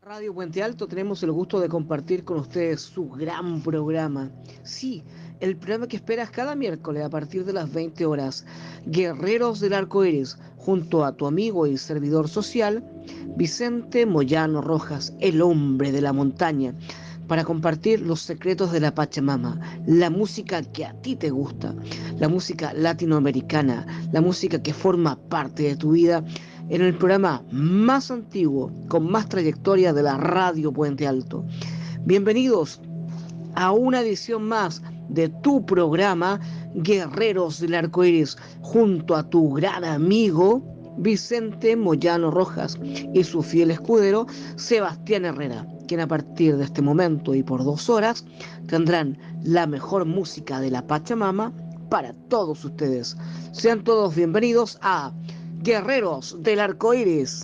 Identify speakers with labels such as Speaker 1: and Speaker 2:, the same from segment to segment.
Speaker 1: Radio Puente Alto tenemos el gusto de compartir con ustedes su gran programa. Sí, el programa que esperas cada miércoles a partir de las 20 horas. Guerreros del Arco Iris, junto a tu amigo y servidor social, Vicente Moyano Rojas, el hombre de la montaña, para compartir los secretos de la Pachamama, la música que a ti te gusta, la música latinoamericana, la música que forma parte de tu vida en el programa más antiguo, con más trayectoria de la radio Puente Alto. Bienvenidos a una edición más de tu programa Guerreros del Arco Iris, junto a tu gran amigo Vicente Moyano Rojas y su fiel escudero Sebastián Herrera, quien a partir de este momento y por 2 horas tendrán la mejor música de la Pachamama para todos ustedes. Sean todos bienvenidos a Guerreros del Arco Iris.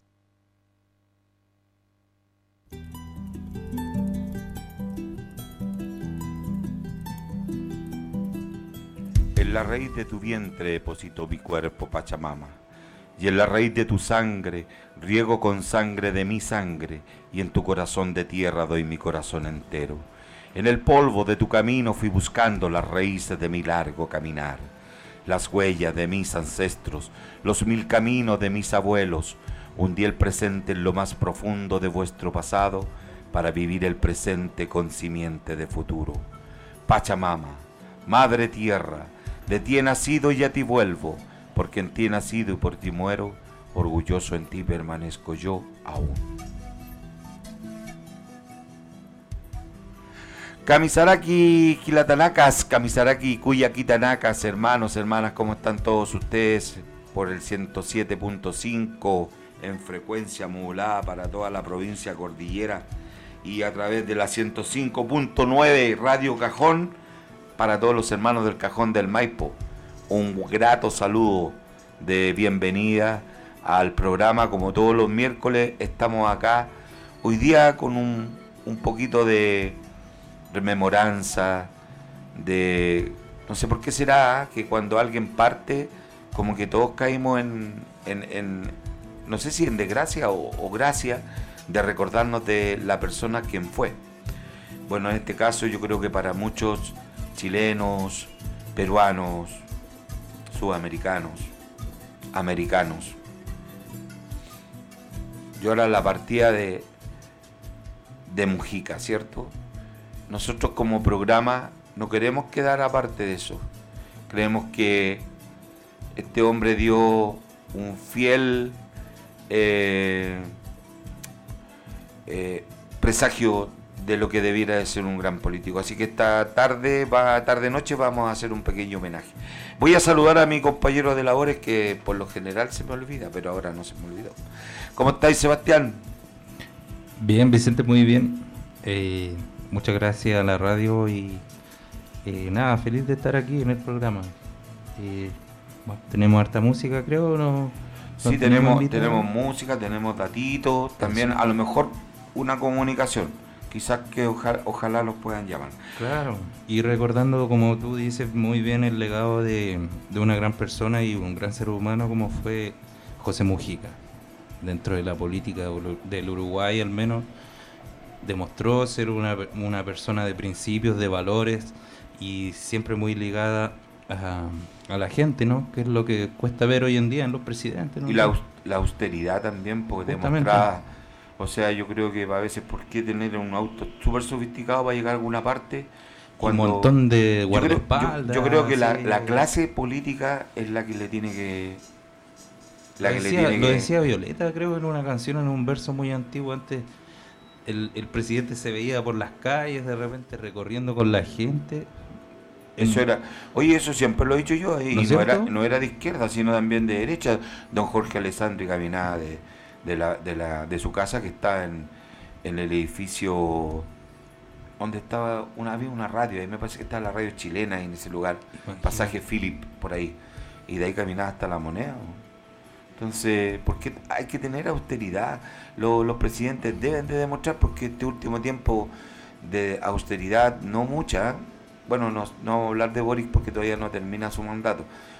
Speaker 2: En la raíz de tu vientre deposito mi cuerpo, Pachamama, y en la raíz de tu sangre riego con sangre de mi sangre, y en tu corazón de tierra doy mi corazón entero. En el polvo de tu camino fui buscando las raíces de mi largo caminar, las huellas de mis ancestros, los 1000 caminos de mis abuelos. Hundí el presente en lo más profundo de vuestro pasado, para vivir el presente con simiente de futuro. Pachamama, Madre Tierra, de ti he nacido y a ti vuelvo, porque en ti he nacido y por ti muero, orgulloso en ti permanezco yo aún. Kamisaraki, Kilatanakas, Kamisaraki, Kuyakitanakas, hermanos, hermanas, ¿cómo están todos ustedes? Por el 107.5 en frecuencia modulada para toda la provincia cordillera y a través de la 105.9 Radio Cajón para todos los hermanos del Cajón del Maipo. Un grato saludo de bienvenida al programa. Como todos los miércoles estamos acá hoy día con un poquito de rememoranza, de no sé por qué será que cuando alguien parte como que todos caímos en no sé si en desgracia o gracia de recordarnos de la persona quien fue. Bueno, en este caso yo creo que para muchos chilenos, peruanos, sudamericanos, americanos, llora la partida de Mujica, ¿cierto? Nosotros como programa no queremos quedar aparte de eso. Creemos que este hombre dio un fiel presagio de lo que debiera de ser un gran político. Así que esta tarde-noche vamos a hacer un pequeño homenaje. Voy a saludar a mi compañero de labores, que por lo general se me olvida, pero ahora no se me olvidó. ¿Cómo estáis, Sebastián?
Speaker 3: Bien, Vicente, muy bien. Muchas gracias a la radio y nada, feliz de estar aquí en el programa. Bueno, tenemos harta música, creo, ¿no?
Speaker 2: Sí, tenemos música, tenemos datitos, también a lo mejor una comunicación. Quizás que ojalá los puedan llamar.
Speaker 3: Claro, y recordando, como tú dices muy bien, el legado de una gran persona y un gran ser humano como fue José Mujica. Dentro de la política del Uruguay al menos, demostró ser una persona de principios, de valores y siempre muy ligada a la gente, ¿no? Que es lo que cuesta ver hoy en día en los presidentes, ¿no?
Speaker 2: Y la austeridad también, porque demostrada. O sea, yo creo que a veces, ¿por qué tener un auto súper sofisticado para llegar a alguna parte?
Speaker 3: Cuando un montón de guardaespaldas.
Speaker 2: Yo creo que la clase política es la que le tiene que...
Speaker 3: Lo decía Violeta, creo, en una canción, en un verso muy antiguo. Antes el presidente se veía por las calles, de repente recorriendo con la gente.
Speaker 2: Eso era... Oye, eso siempre lo he dicho yo, y no era de izquierda, sino también de derecha. Don Jorge Alessandri caminaba de su casa, que está en el edificio donde estaba había una radio, ahí me parece que estaba la radio chilena en ese lugar, pasaje Philip, por ahí, y de ahí caminaba hasta La Moneda, ¿no? Entonces, porque hay que tener austeridad, los presidentes deben de demostrar, porque este último tiempo de austeridad, no mucha, bueno, no vamos a hablar de Boric porque todavía no termina su mandato,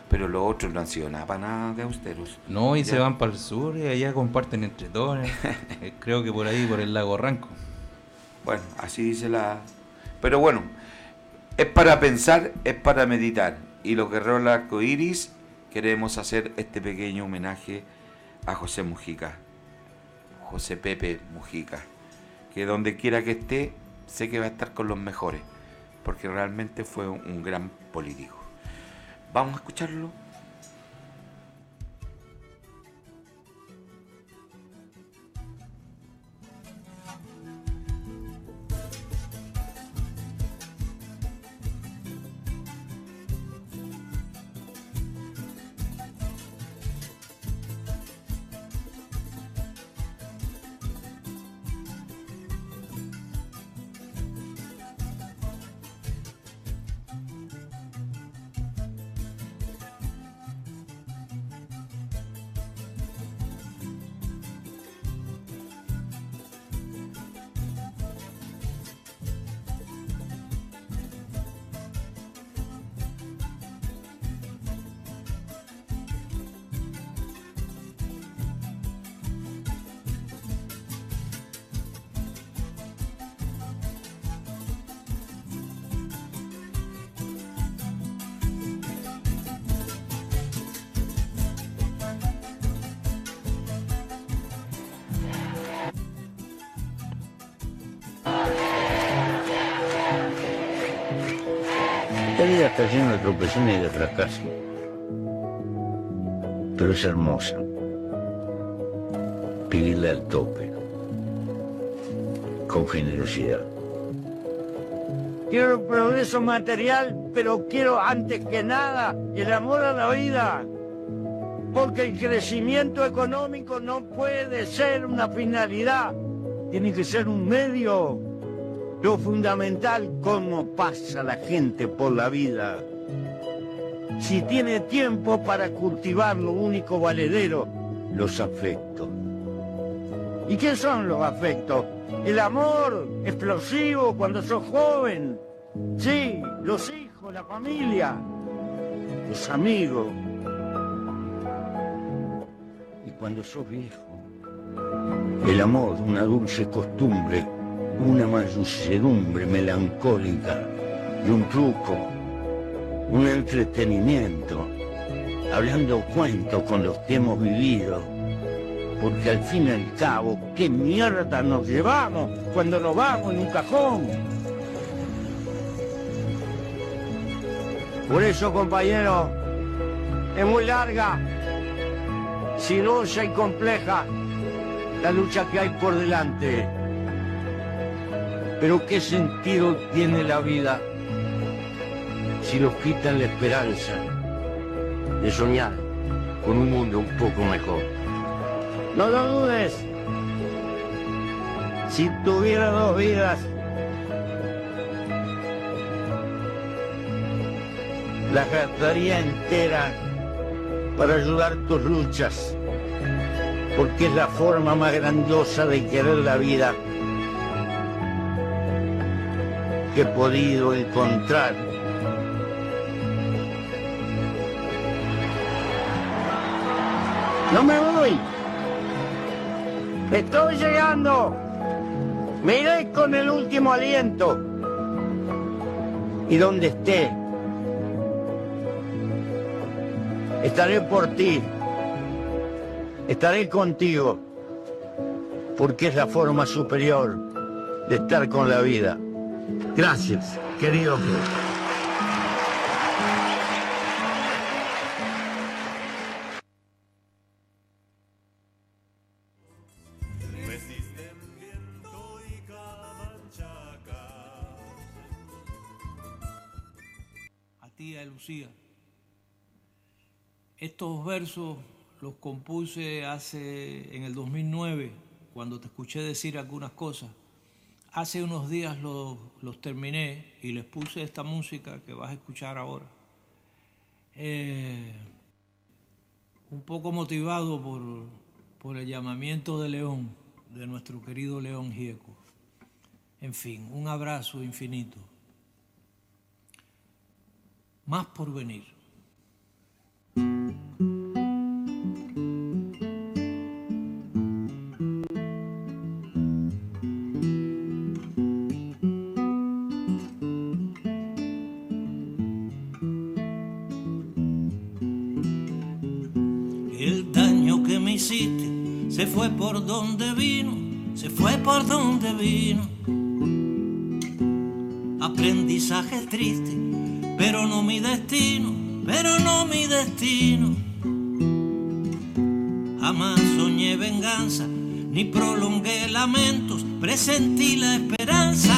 Speaker 2: pero los otros no han sido nada para nada de austeros.
Speaker 3: No, y
Speaker 2: Ya.
Speaker 3: se van para el sur y allá comparten entre todos. Creo que por ahí, por el lago Ranco.
Speaker 2: Bueno, así dice la... Pero bueno, es para pensar, es para meditar. Y los guerreros del arco iris queremos hacer este pequeño homenaje a José Mujica, José Pepe Mujica, que donde quiera que esté, sé que va a estar con los mejores, porque realmente fue un gran político. Vamos a escucharlo.
Speaker 4: La vida está llena de tropezones y de fracasos, pero es hermosa. Vivirla al tope, con generosidad.
Speaker 5: Quiero el progreso material, pero quiero antes que nada el amor a la vida. Porque el crecimiento económico no puede ser una finalidad, tiene que ser un medio. Lo fundamental, cómo pasa la gente por la vida. Si tiene tiempo para cultivar lo único valedero, los afectos. ¿Y qué son los afectos? El amor explosivo cuando sos joven. Sí, los hijos, la familia, los amigos.
Speaker 4: Y cuando sos viejo, el amor, una dulce costumbre, una mansedumbre melancólica y un truco, un entretenimiento, hablando cuentos con los que hemos vivido, porque al fin y al cabo, ¿qué mierda nos llevamos cuando nos vamos en un cajón?
Speaker 5: Por eso, compañero, es muy larga, sinuosa y compleja la lucha que hay por delante. Pero ¿qué sentido tiene la vida si nos quitan la esperanza de soñar con un mundo un poco mejor? No lo dudes. Si tuviera dos vidas, las gastaría entera para ayudar tus luchas, porque es la forma más grandiosa de querer la vida que he podido encontrar. No me voy. Estoy llegando. Me iré con el último aliento. Y donde esté, estaré por ti. Estaré contigo. Porque es la forma superior de estar con la vida. Gracias, querido.
Speaker 6: A tía Lucía, estos versos los compuse en el 2009, cuando te escuché decir algunas cosas. Hace unos días los terminé y les puse esta música que vas a escuchar ahora. Un poco motivado por el llamamiento de León, de nuestro querido León Gieco. En fin, un abrazo infinito. Más por venir. El daño que me hiciste se fue por donde vino, se fue por donde vino. Aprendizaje triste, pero no mi destino, pero no mi destino. Jamás soñé venganza, ni prolongué lamentos, presentí la esperanza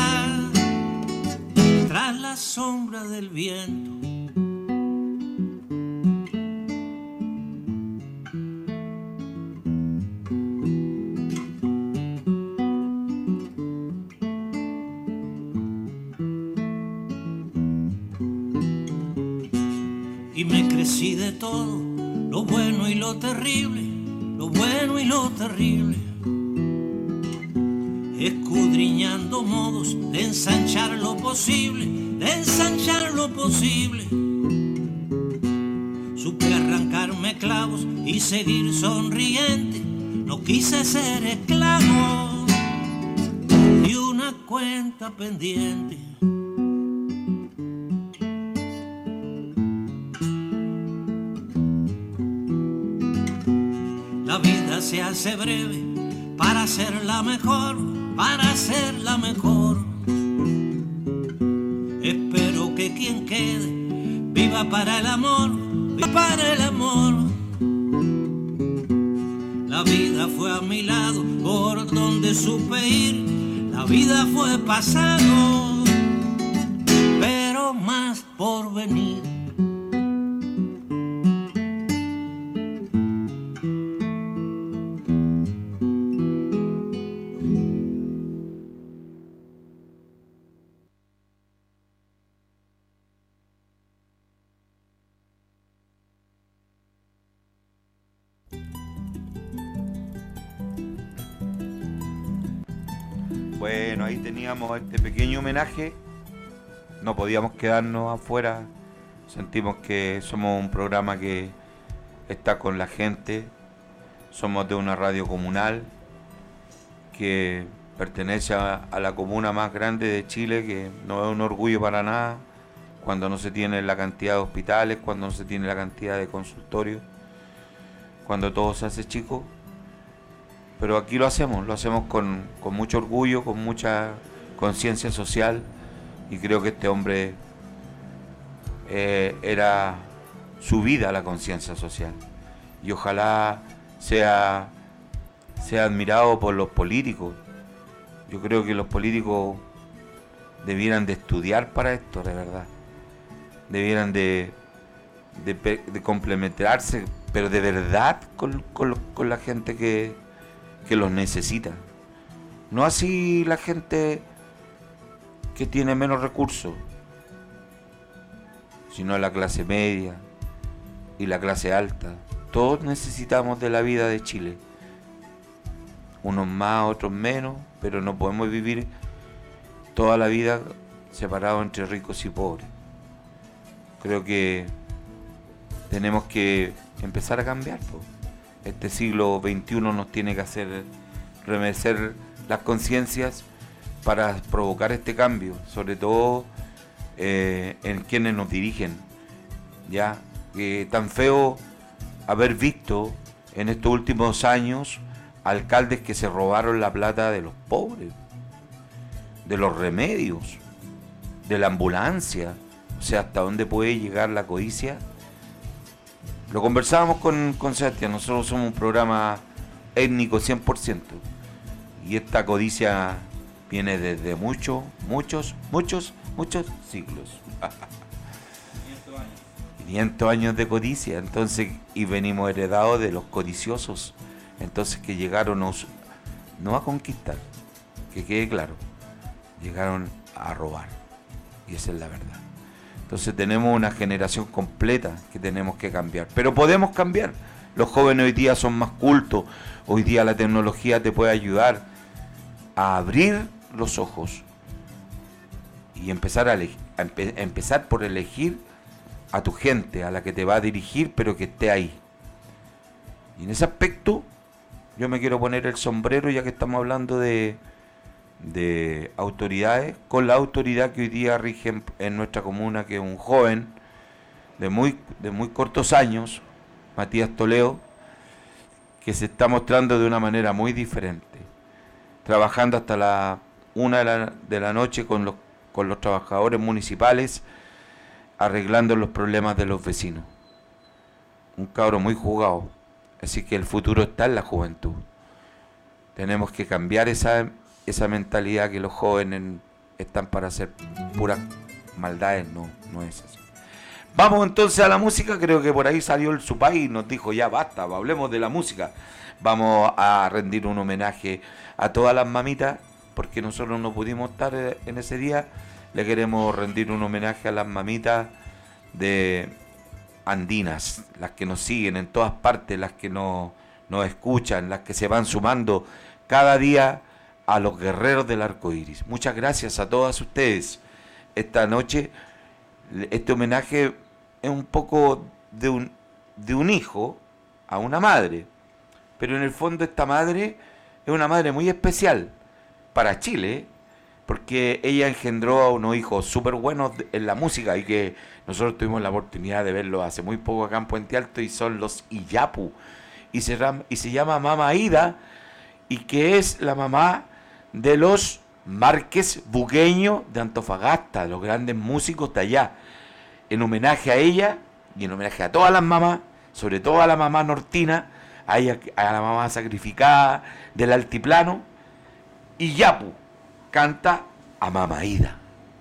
Speaker 6: tras la sombra del viento. Y me crecí de todo, lo bueno y lo terrible, lo bueno y lo terrible, escudriñando modos de ensanchar lo posible, de ensanchar lo posible. Supe arrancarme clavos y seguir sonriente, no quise ser esclavo de una cuenta pendiente. La vida se hace breve para hacerla mejor, para hacerla mejor. Espero que quien quede viva para el amor, viva para el amor. La vida fue a mi lado por donde supe ir, la vida fue pasado, pero más por venir.
Speaker 2: Bueno, ahí teníamos este pequeño homenaje. No podíamos quedarnos afuera. Sentimos que somos un programa que está con la gente. Somos de una radio comunal que pertenece a la comuna más grande de Chile, que no es un orgullo para nada cuando no se tiene la cantidad de hospitales, cuando no se tiene la cantidad de consultorios, cuando todo se hace chico. Pero aquí lo hacemos con mucho orgullo, con mucha conciencia social, y creo que este hombre era su vida la conciencia social, y ojalá sea admirado por los políticos. Yo creo que los políticos debieran de estudiar para esto, de verdad. Debieran de complementarse, pero de verdad con la gente que los necesita. No así la gente que tiene menos recursos, sino la clase media y la clase alta. Todos necesitamos de la vida de Chile. Unos más, otros menos, pero no podemos vivir toda la vida separados entre ricos y pobres. Creo que tenemos que empezar a cambiar, pues. Este siglo XXI nos tiene que hacer remecer las conciencias para provocar este cambio, sobre todo en quienes nos dirigen. Ya, tan feo haber visto en estos últimos años alcaldes que se robaron la plata de los pobres, de los remedios, de la ambulancia. O sea, ¿hasta dónde puede llegar la codicia? Lo conversábamos con Sebastián. Nosotros somos un programa étnico 100%, y esta codicia viene desde muchos siglos. 500 años de codicia. Entonces, y venimos heredados de los codiciosos, entonces, que llegaron no a conquistar, que quede claro, llegaron a robar, y esa es la verdad. Entonces tenemos una generación completa que tenemos que cambiar. Pero podemos cambiar. Los jóvenes hoy día son más cultos. Hoy día la tecnología te puede ayudar a abrir los ojos y empezar empezar por elegir a tu gente, a la que te va a dirigir, pero que esté ahí. Y en ese aspecto yo me quiero poner el sombrero, ya que estamos hablando de autoridades, con la autoridad que hoy día rige en nuestra comuna, que es un joven de muy cortos años, Matías Toledo, que se está mostrando de una manera muy diferente, trabajando hasta la 1 de la noche con los trabajadores municipales, arreglando los problemas de los vecinos. Un cabro muy jugado. Así que el futuro está en la juventud. Tenemos que cambiar esa mentalidad que los jóvenes están para hacer puras maldades. No es así. Vamos entonces a la música. Creo que por ahí salió el Supay y nos dijo ya basta, hablemos de la música. Vamos a rendir un homenaje a todas las mamitas, porque nosotros no pudimos estar en ese día. Le queremos rendir un homenaje a las mamitas de andinas, las que nos siguen en todas partes, las que nos escuchan, las que se van sumando cada día a los guerreros del arco iris. Muchas gracias a todas ustedes. Esta noche, este homenaje es un poco de un hijo a una madre, pero en el fondo esta madre es una madre muy especial para Chile, porque ella engendró a unos hijos súper buenos en la música, y que nosotros tuvimos la oportunidad de verlos hace muy poco acá en Puente Alto, y son los Iyapu, y se llama Mama Ida, y que es la mamá de los Márquez Bugueño de Antofagasta, los grandes músicos de allá. En homenaje a ella y en homenaje a todas las mamás, sobre todo a la mamá nortina, a la mamá sacrificada del altiplano, Iyapu canta a Mama Ida.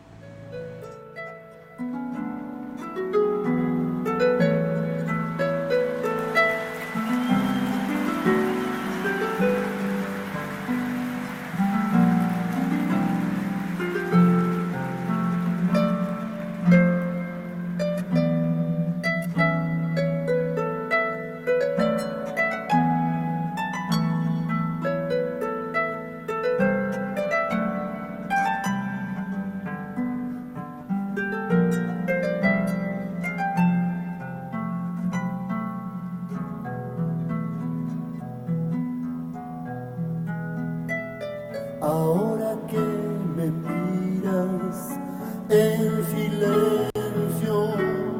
Speaker 7: Ahora que me miras en silencio,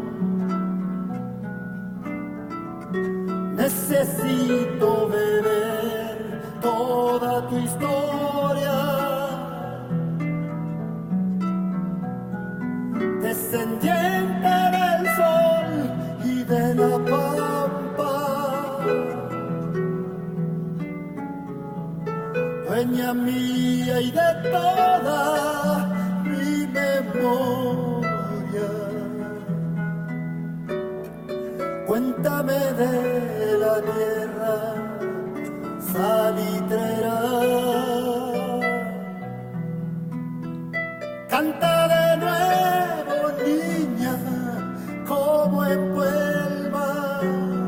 Speaker 7: necesito beber toda tu historia, descendiente del sol y de la pampa, dueña mía y de toda mi memoria. Cuéntame de la tierra salitrera, canta de nuevo, niña, como en Puelma,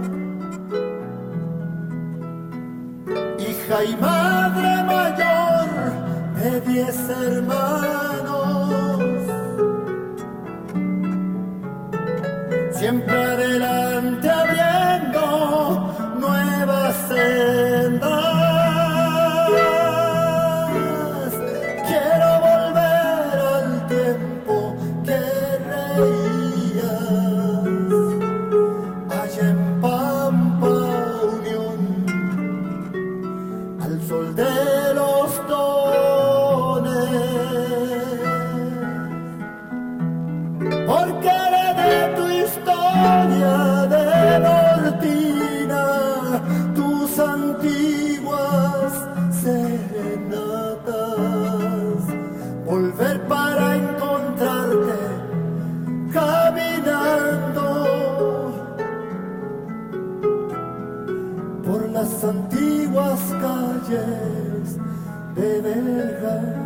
Speaker 7: hija y madre mayor de 10 hermanos, siempre adelante abriendo nuevas sendas. Quiero volver al tiempo que reías allá en Pampa Unión, al sol de los dones, porque heredé tu historia de Nortina, tus antiguas serenatas, volver para encontrarte caminando por las antiguas calles de Vergara.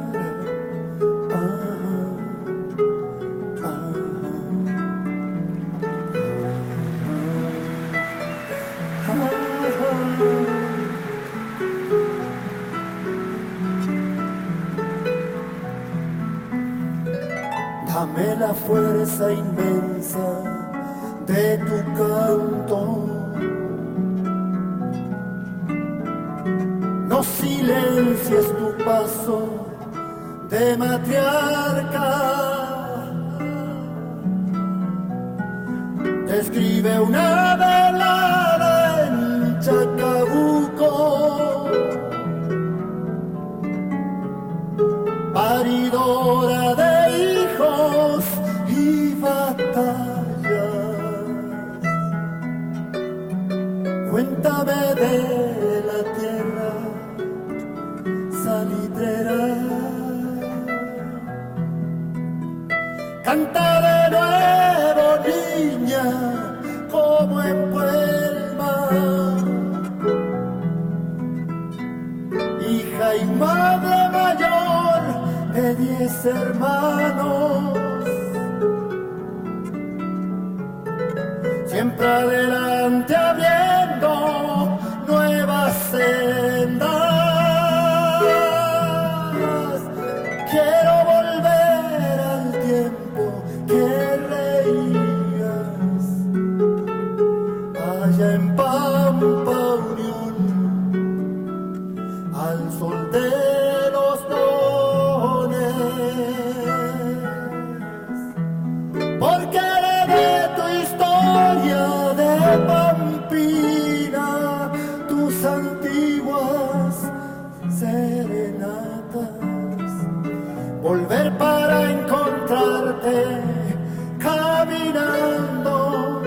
Speaker 7: Dame la fuerza inmensa de tu canto. No silencies tu paso de matriarca. Te escribe una velada en Chacabuco, paridora de hijos y batallas. Cuéntame de la tierra salitrera. Canta de nuevo, niña, como en Puelma. Hija y madre mayor de 10 hermanos. Siempre adelante abriendo nuevas sendas. Quiero volver al tiempo que reías allá en Pampa Unión, al sol de los dones, porque heredé tu historia de Pampina, tus antiguas serenatas. Volver para encontrarte caminando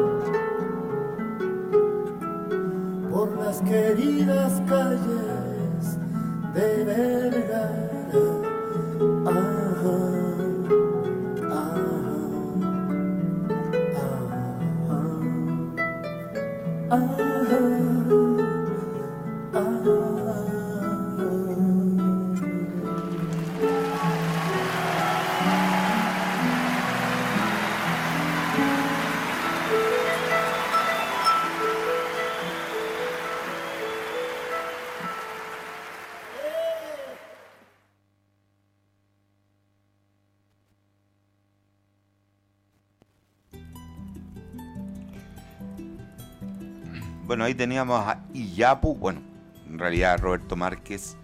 Speaker 7: por las queridas calles de Vergara. Ajá, ajá, ajá, ajá.
Speaker 2: Bueno, ahí teníamos a Iyapu, bueno, en realidad a Roberto Márquez,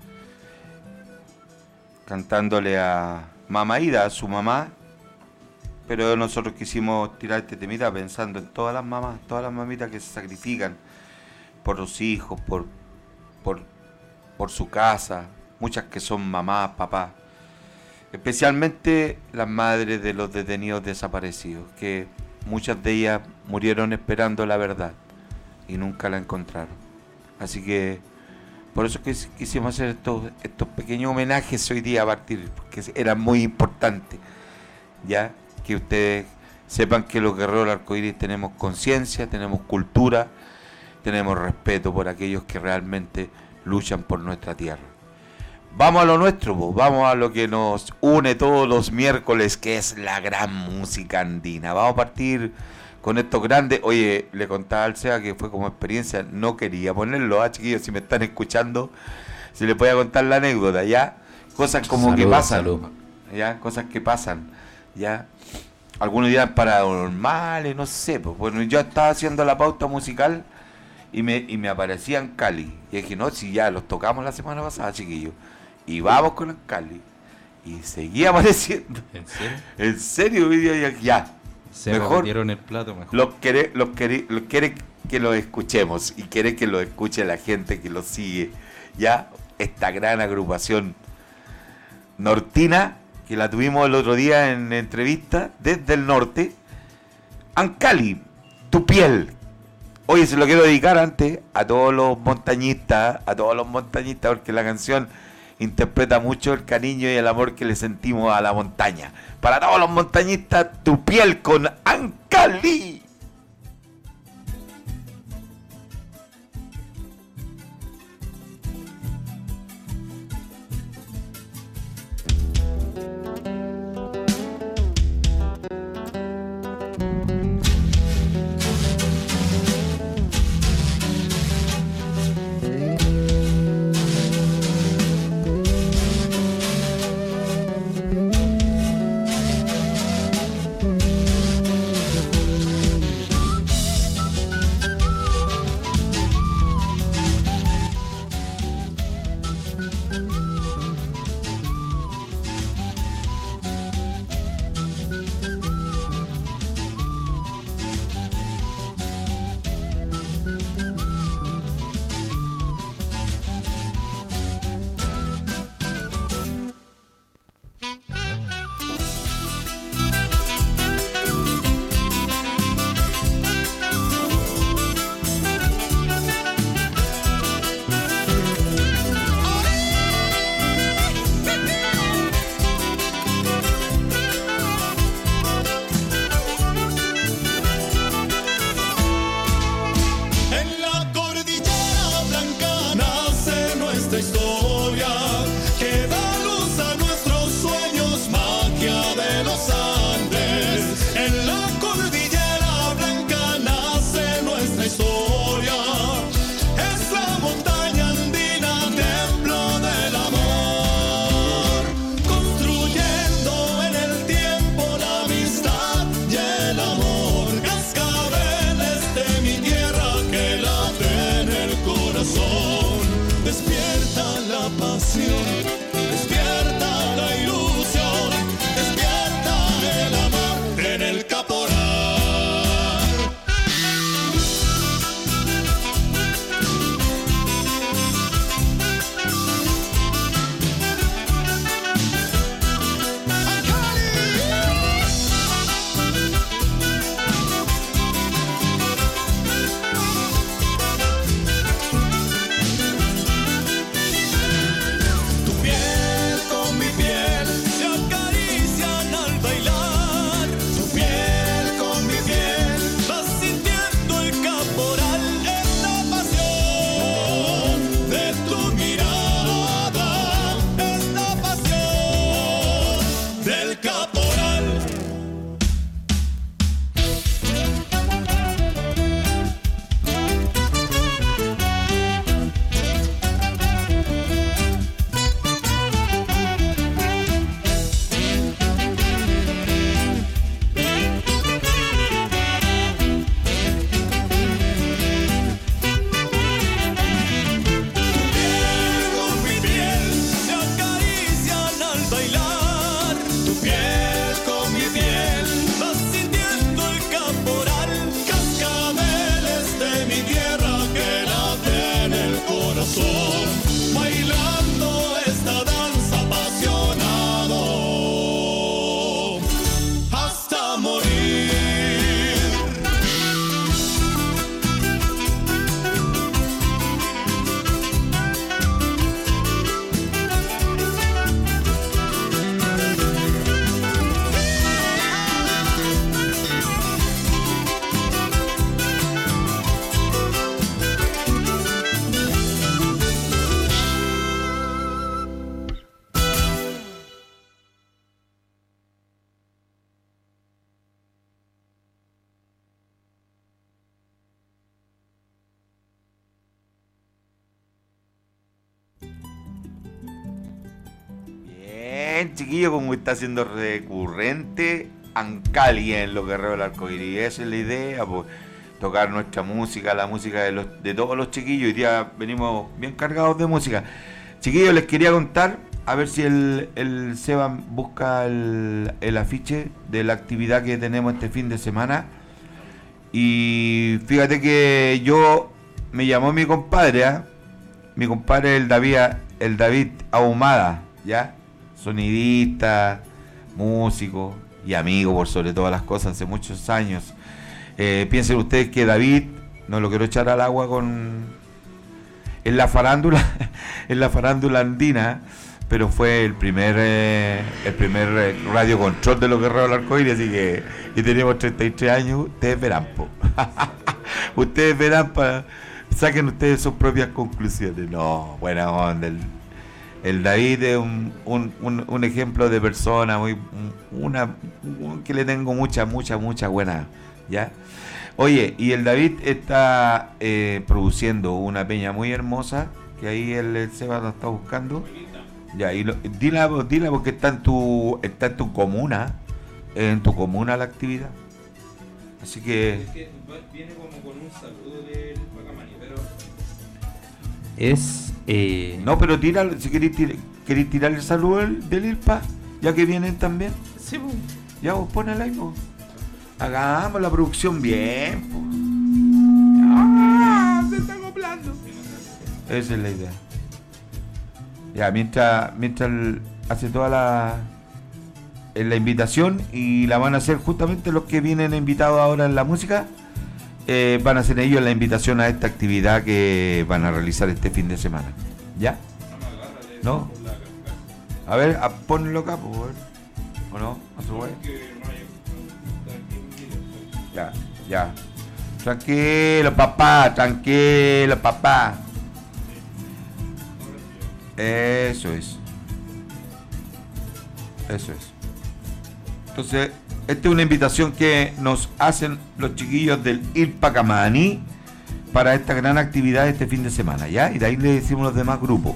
Speaker 2: cantándole a Mama Ida, a su mamá, pero nosotros quisimos tirar este temita pensando en todas las mamás, todas las mamitas que se sacrifican por los hijos, por su casa, muchas que son mamás, papás, especialmente las madres de los detenidos desaparecidos, que muchas de ellas murieron esperando la verdad y nunca la encontraron. Así que por eso que quisimos hacer estos pequeños homenajes hoy día a partir, porque era muy importante, ya que ustedes sepan que los guerreros del arcoíris tenemos conciencia, tenemos cultura, tenemos respeto por aquellos que realmente luchan por nuestra tierra. Vamos a lo nuestro, vamos a lo que nos une todos los miércoles, que es la gran música andina. Vamos a partir con estos grandes. Oye, le contaba al Seba que fue como experiencia, no quería ponerlo, chiquillos, si me están escuchando, si les voy a contar la anécdota, ya, cosas como que pasan, ya, cosas que pasan, ya, algunos días paranormales, no sé, pues bueno, yo estaba haciendo la pauta musical y me aparecían Cali, y dije, no, si ya los tocamos la semana pasada, chiquillos, y vamos con los Cali, y seguía apareciendo.
Speaker 3: ¿En serio?
Speaker 2: En serio, ya.
Speaker 3: Se
Speaker 2: mejor
Speaker 3: metieron el plato mejor.
Speaker 2: los quiere que lo escuchemos y quiere que lo escuche la gente que lo sigue, ya, esta gran agrupación nortina que la tuvimos el otro día en entrevista desde el norte. Ancali, tu piel. Oye, se lo quiero dedicar antes a todos los montañistas, porque la canción interpreta mucho el cariño y el amor que le sentimos a la montaña. Para todos los montañistas, tu piel con Ancali.
Speaker 8: nuestra historia, que da luz a nuestros sueños, magia de los Andes. En la cordillera blanca nace nuestra historia, es la montaña andina, templo del amor, construyendo en el tiempo la amistad y el amor. Cascabeles de mi tierra que late en el corazón, despierta la pasión, despierta la ilusión, despierta el amor en el caporal. Tu piel con mi piel se acarician al bailar, tu piel con mi piel vas sintiendo el caporal, es la pasión de tu mirada, es la pasión del caporal. Con mi piel se acarician al bailar, tu piel con mi piel vas sintiendo el caporal, cascabeles de mi tierra que late en el corazón, bailando esta danza apasionado hasta morir.
Speaker 2: Bien, chiquillo, como está siendo recurrente Ancali en los Guerreros del Arcoíris. Esa es la idea, pues, tocar nuestra música, la música de todos los chiquillos. Hoy día venimos bien cargados de música. Chiquillos, les quería contar, a ver si el Seba busca el afiche de la actividad que tenemos este fin de semana. Y fíjate que me llamó mi compadre, ¿eh? Mi compadre el David Ahumada, ¿ya? Sonidista, músico y amigo por sobre todas las cosas hace muchos años. Piensen ustedes que David, no lo quiero echar al agua en la farándula andina, pero fue el primer radiocontrol de los Guerreros del Arcoíris, así que, y teníamos 33 años, ustedes verán, ustedes verán, saquen ustedes sus propias conclusiones. No, buena onda. El David es un ejemplo de persona, que le tengo mucha buena, ¿ya? Oye, y el David está produciendo una peña muy hermosa, que ahí el Seba lo está buscando. Ya, y dila porque está en tu comuna, la actividad. Así que
Speaker 3: viene como con un saludo del Pacamani, pero es
Speaker 2: no, pero tíralo, si querés tirar el saludo del ILPA, ya que vienen también.
Speaker 3: Sí, pues.
Speaker 2: Ya vos ponela ahí, pues. Hagamos la producción bien, pues. Se está acoplando. Esa es la idea. Ya, mientras hace toda la invitación, y la van a hacer justamente los que vienen invitados ahora en la música, van a hacer ellos la invitación a esta actividad que van a realizar este fin de semana. ¿Ya? ¿No? A ver, ponlo acá, por favor. ¿O no? Ya. Tranquilo, papá. Eso es. Eso es. Entonces, esta es una invitación que nos hacen los chiquillos del Ilpacamaní para esta gran actividad este fin de semana, ¿ya? Y de ahí le decimos los demás grupos.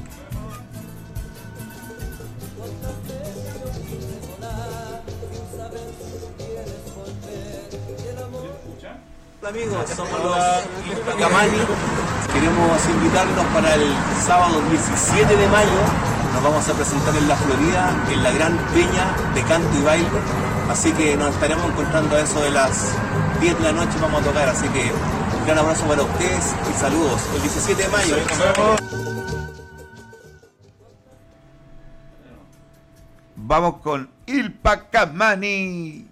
Speaker 9: Hola amigos, somos los Ilpacamaní. Queremos invitarlos para el sábado 17 de mayo. Nos vamos a presentar en la Florida, en la gran peña de canto y baile. Así que nos estaremos encontrando a eso de las 10 de la noche, vamos a tocar. Así que un gran abrazo para ustedes y saludos. El 17 de mayo.
Speaker 2: Vamos con Ilpacamaní.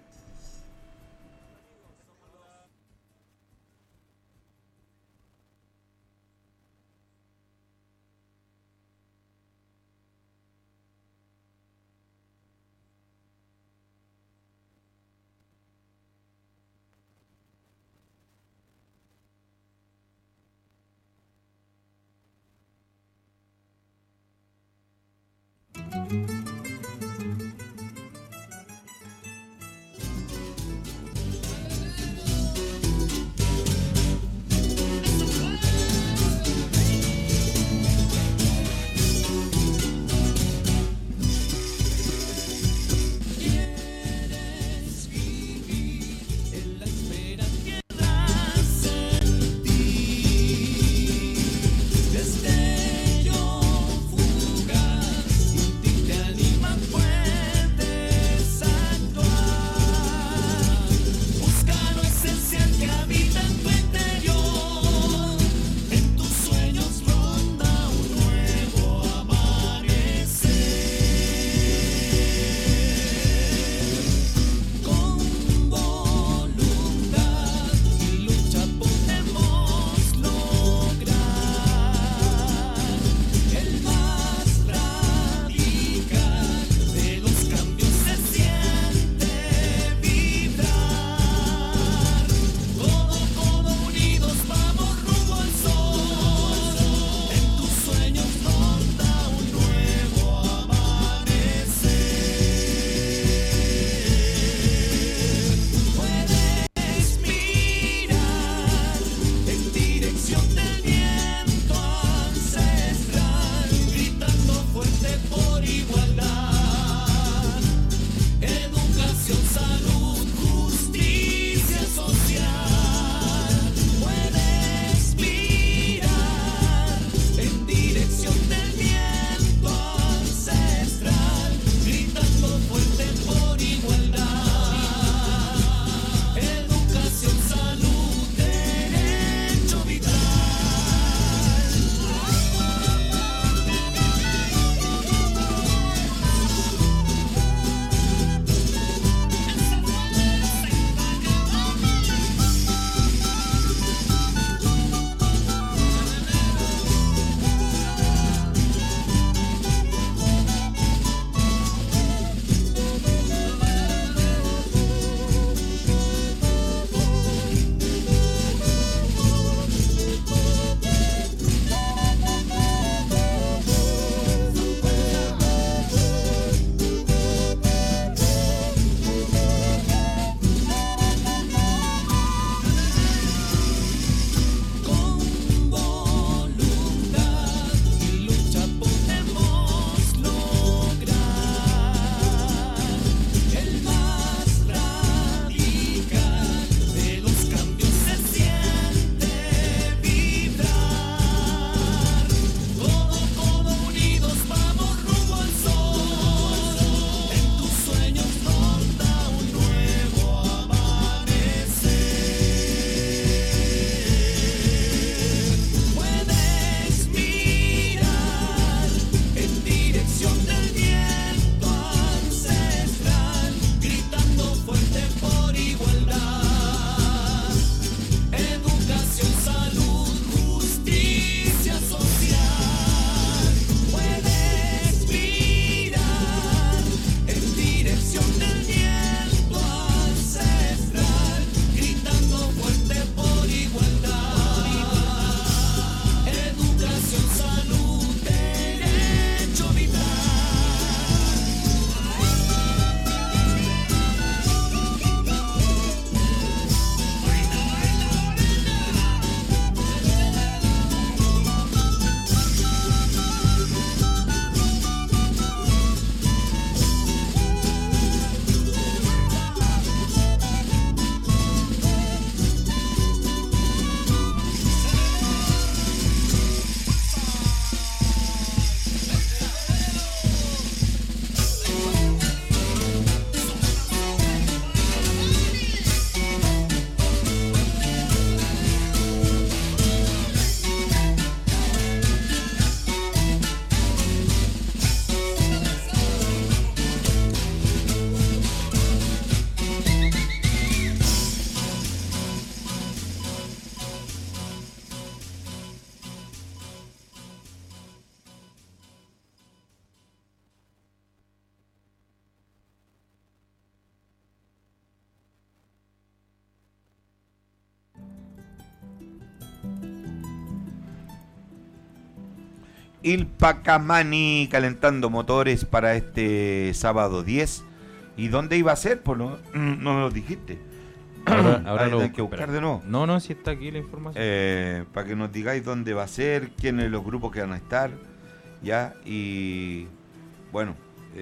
Speaker 2: Il Pacamani calentando motores para este sábado 10. ¿Y dónde iba a ser? Pues no me lo dijiste.
Speaker 3: Ahora lo
Speaker 2: hay que buscar de nuevo.
Speaker 3: No, si está aquí la información.
Speaker 2: Para que nos digáis dónde va a ser, quiénes los grupos que van a estar, ya, y bueno,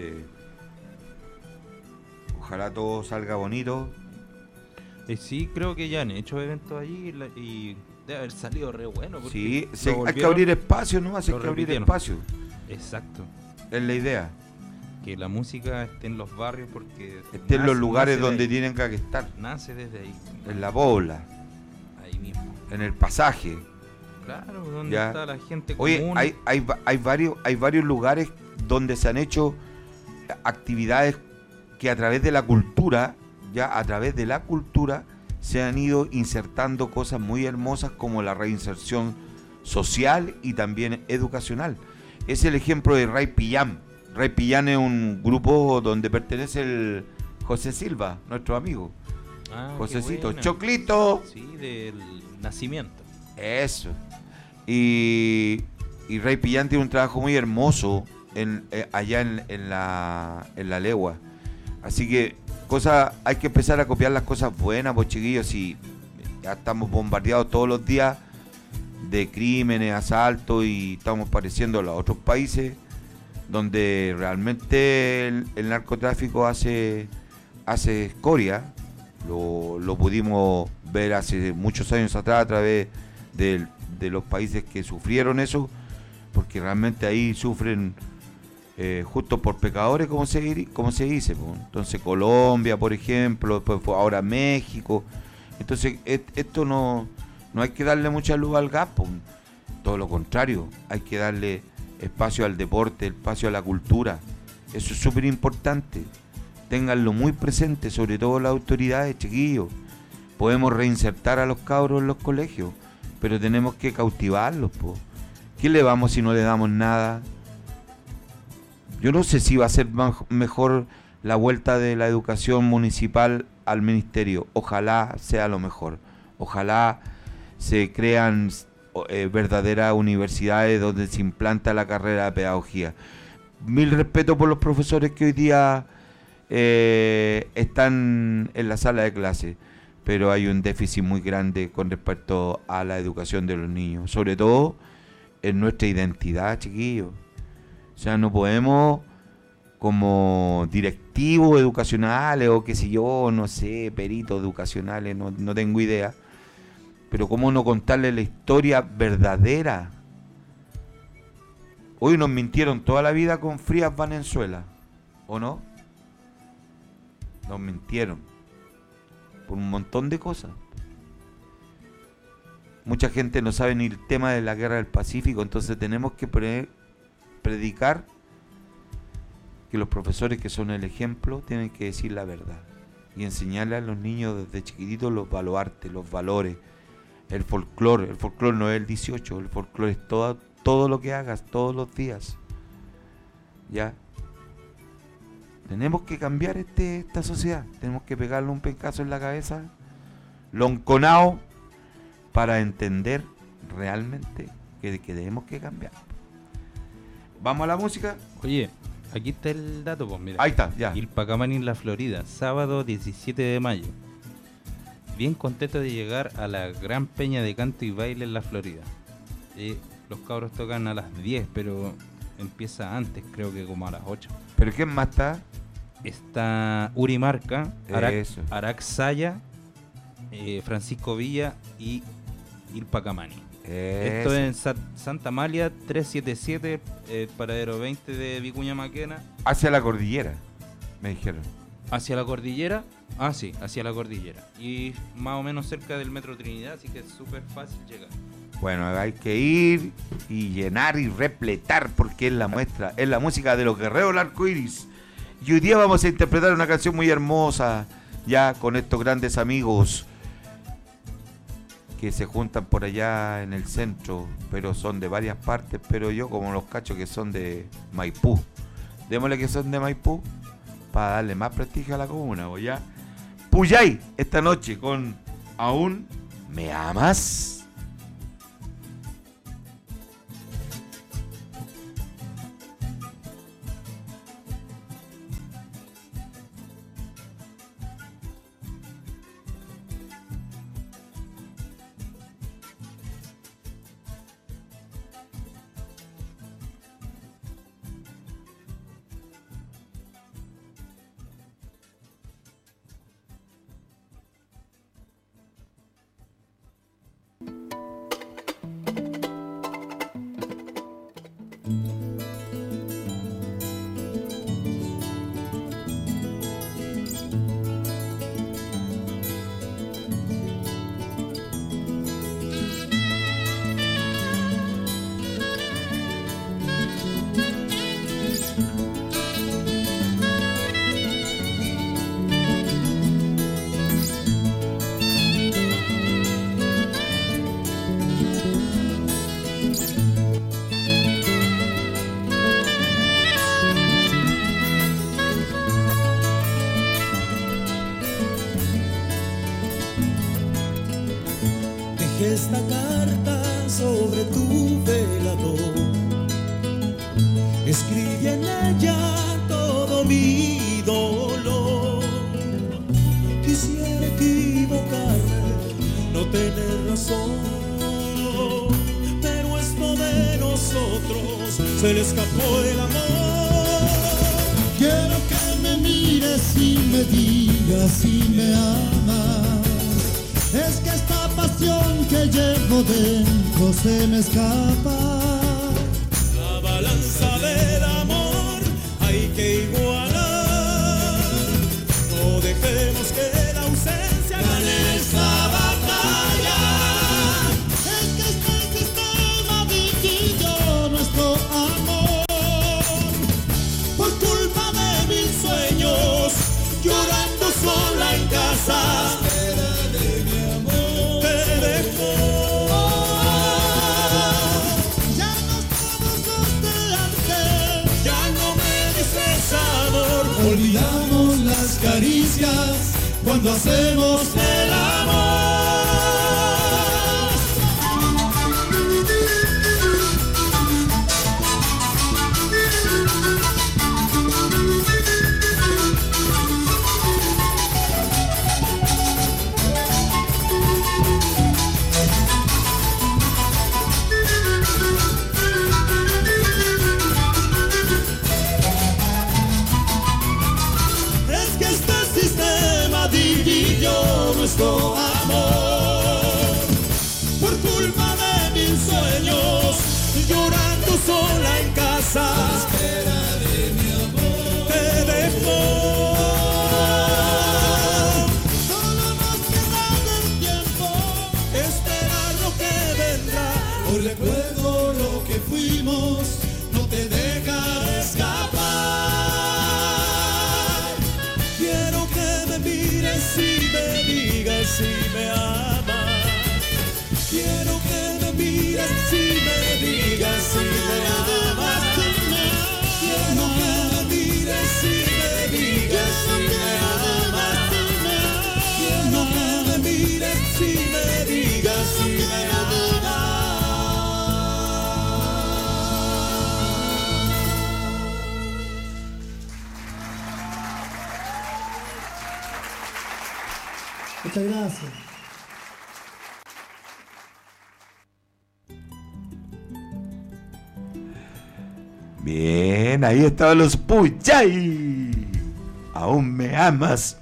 Speaker 2: ojalá todo salga bonito.
Speaker 3: Sí, creo que ya han hecho eventos allí y debe haber salido re bueno.
Speaker 2: Sí, hay que abrir espacio, ¿no? Hay que abrir espacio.
Speaker 3: Exacto.
Speaker 2: Es la idea.
Speaker 3: Que la música esté en los barrios porque...
Speaker 2: Esté en los lugares donde tienen que estar.
Speaker 3: Nace desde ahí.
Speaker 2: En la Pobla.
Speaker 3: Ahí mismo.
Speaker 2: En el Pasaje.
Speaker 3: Claro, donde
Speaker 2: ya
Speaker 3: está la gente
Speaker 2: común. Oye, hay varios lugares donde se han hecho actividades que a través de la cultura, se han ido insertando cosas muy hermosas como la reinserción social y también educacional. Es el ejemplo de Ray Pillán. Ray Pillán es un grupo donde pertenece el José Silva, nuestro amigo. Josecito, Choclito.
Speaker 3: Sí, del nacimiento.
Speaker 2: Eso. Y Ray Pillán tiene un trabajo muy hermoso allá en la legua. Así que hay que empezar a copiar las cosas buenas, pues chiquillos, y ya estamos bombardeados todos los días de crímenes, asaltos, y estamos pareciendo a los otros países donde realmente el narcotráfico hace escoria. Lo pudimos ver hace muchos años atrás a través de los países que sufrieron eso, porque realmente ahí sufren justo por pecadores, como se dice. Entonces Colombia, por ejemplo, después ahora México. Entonces esto no hay que darle mucha luz al gas, todo lo contrario, hay que darle espacio al deporte, espacio a la cultura. Eso es súper importante. Ténganlo muy presente, sobre todo las autoridades, chiquillos. Podemos reinsertar a los cabros en los colegios, pero tenemos que cautivarlos, ¿Qué le vamos si no le damos nada? Yo no sé si va a ser mejor la vuelta de la educación municipal al ministerio. Ojalá sea lo mejor. Ojalá se crean verdaderas universidades donde se implanta la carrera de pedagogía. Mil respeto por los profesores que hoy día están en la sala de clase, pero hay un déficit muy grande con respecto a la educación de los niños, sobre todo en nuestra identidad, chiquillos. O sea, no podemos, como directivos educacionales o qué sé yo, no sé, peritos educacionales, no tengo idea, pero cómo no contarle la historia verdadera. Hoy nos mintieron toda la vida con Frías Valenzuela, ¿o no? Nos mintieron por un montón de cosas. Mucha gente no sabe ni el tema de la guerra del Pacífico, entonces tenemos que predicar que los profesores que son el ejemplo tienen que decir la verdad y enseñarle a los niños desde chiquititos los baluartes, los valores, el folclore. El folclore no es el 18, el folclore es todo lo que hagas todos los días. ¿Ya? Tenemos que cambiar esta sociedad. Tenemos que pegarle un pencazo en la cabeza, lonconao, para entender realmente que tenemos que cambiar. ¿Vamos a la música?
Speaker 3: Oye, aquí está el dato, pues mira.
Speaker 2: Ahí está, ya.
Speaker 3: Il Pacamani en la Florida, sábado 17 de mayo. Bien contento de llegar a la gran peña de canto y baile en la Florida. Los cabros tocan a las 10, pero empieza antes, creo que como a las 8.
Speaker 2: ¿Pero quién más está?
Speaker 3: Está Uri Marca, Arax Saya, Francisco Villa y Il Pacamani. Esto es en Santa Amalia 377, paradero 20 de Vicuña Maquena.
Speaker 2: Hacia la cordillera, me dijeron.
Speaker 3: ¿Hacia la cordillera? Ah, sí, hacia la cordillera. Y más o menos cerca del Metro Trinidad, así que es súper fácil llegar.
Speaker 2: Bueno, hay que ir y llenar y repletar, porque es la muestra, es la música de los guerreros del arco iris. Y hoy día vamos a interpretar una canción muy hermosa, ya con estos grandes amigos que se juntan por allá en el centro, pero son de varias partes, pero yo como los cacho que son de Maipú. Démosle que son de Maipú para darle más prestigio a la comuna, ¿o ya? Puyay, esta noche con ¿Aún me amas?
Speaker 8: Esta carta sobre tu velador, escribí en ella todo mi dolor. Quisiera equivocarme, no tener razón, pero esto de nosotros se le escapó el amor.
Speaker 7: Quiero que me mires y me digas si me amas. Es que esta pasión que llevo dentro se me escapa.
Speaker 8: La balanza del amor hay que igualar. No dejemos que la ausencia gane esta batalla.
Speaker 7: Es que este sistema dividió nuestro amor.
Speaker 8: Por culpa de mis sueños, llorando sola en casa.
Speaker 7: Olvidamos las caricias cuando hacemos el amor.
Speaker 8: Nuestro amor, por culpa de mis sueños, llorando sola en casa, a la espera de mi amor, te dejó.
Speaker 7: Solo nos queda el tiempo,
Speaker 8: esperar lo que vendrá.
Speaker 7: Hoy recuerdo lo que fuimos, no te deja escapar.
Speaker 8: Quiero que me mires y me digas si me amas. Quiero que me mires y me digas si me amas. Quiero que me mires y me digas si me amas. Quiero que me mires y me digas si me amas.
Speaker 7: Muchas gracias.
Speaker 2: Bien, ahí estaban los Puchay. Aún me amas.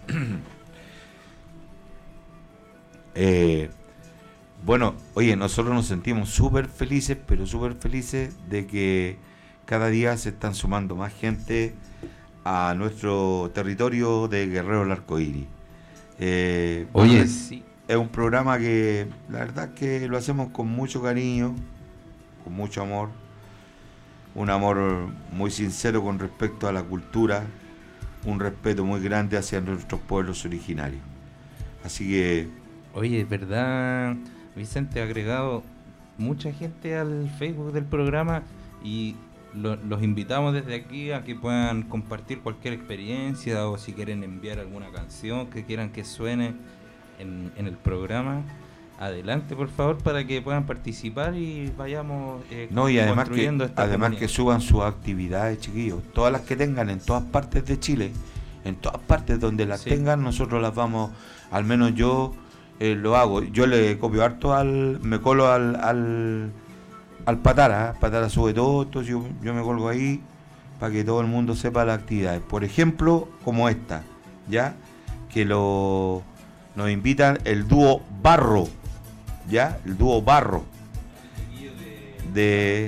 Speaker 2: Bueno, oye, nosotros nos sentimos súper felices, pero súper felices de que cada día se están sumando más gente a nuestro territorio de Guerrero del Arcoíris.
Speaker 3: Oye, sí.
Speaker 2: Es un programa que la verdad que lo hacemos con mucho cariño, con mucho amor, un amor muy sincero con respecto a la cultura, un respeto muy grande hacia nuestros pueblos originarios. Así que...
Speaker 3: Oye, es verdad, Vicente ha agregado mucha gente al Facebook del programa y los invitamos desde aquí a que puedan compartir cualquier experiencia o si quieren enviar alguna canción que quieran que suene en el programa. Adelante, por favor, para que puedan participar y vayamos
Speaker 2: y además
Speaker 3: construyendo esta comunidad.
Speaker 2: que suban sus actividades, chiquillos, todas las que tengan en todas partes de Chile, en todas partes donde las tengan, nosotros las vamos, al menos yo lo hago, yo le copio harto me colo al Patara, Patara sube todo, entonces yo me colgo ahí para que todo el mundo sepa las actividades, por ejemplo, como esta, ya, que nos invitan el dúo Barro, ya, el dúo Barro, de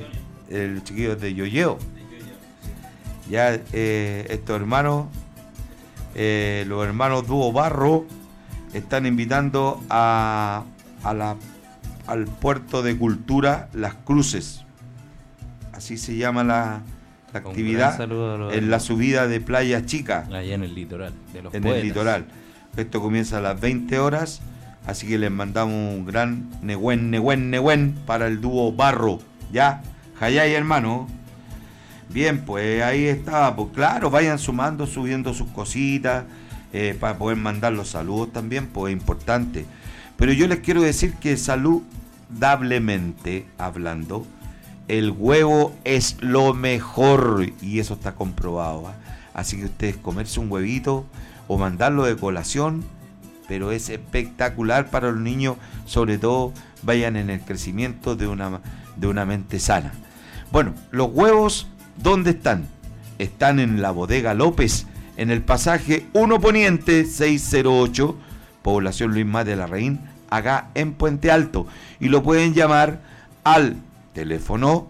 Speaker 2: el chiquillo de Yoyeo. Ya estos hermanos, los hermanos Dúo Barro, están invitando al puerto de cultura Las Cruces. Así se llama la actividad, en la subida de Playa Chica.
Speaker 3: Allá en el litoral, de los
Speaker 2: en
Speaker 3: poetas.
Speaker 2: el litoral. Esto comienza a las 20 horas, así que les mandamos un gran negüen para el dúo Barro. ¿Ya? Jayay, hermano. Bien, pues ahí está. Pues claro, vayan sumando, subiendo sus cositas, para poder mandar los saludos también, pues es importante. Pero yo les quiero decir que saludablemente hablando, el huevo es lo mejor y eso está comprobado, ¿eh? Así que ustedes comerse un huevito o mandarlo de colación, pero es espectacular para los niños, sobre todo vayan en el crecimiento de una mente sana. Bueno, los huevos, ¿dónde están? Están en la Bodega López, en el pasaje 1 Poniente 608, población Luis Más de la Reín, acá en Puente Alto, y lo pueden llamar al teléfono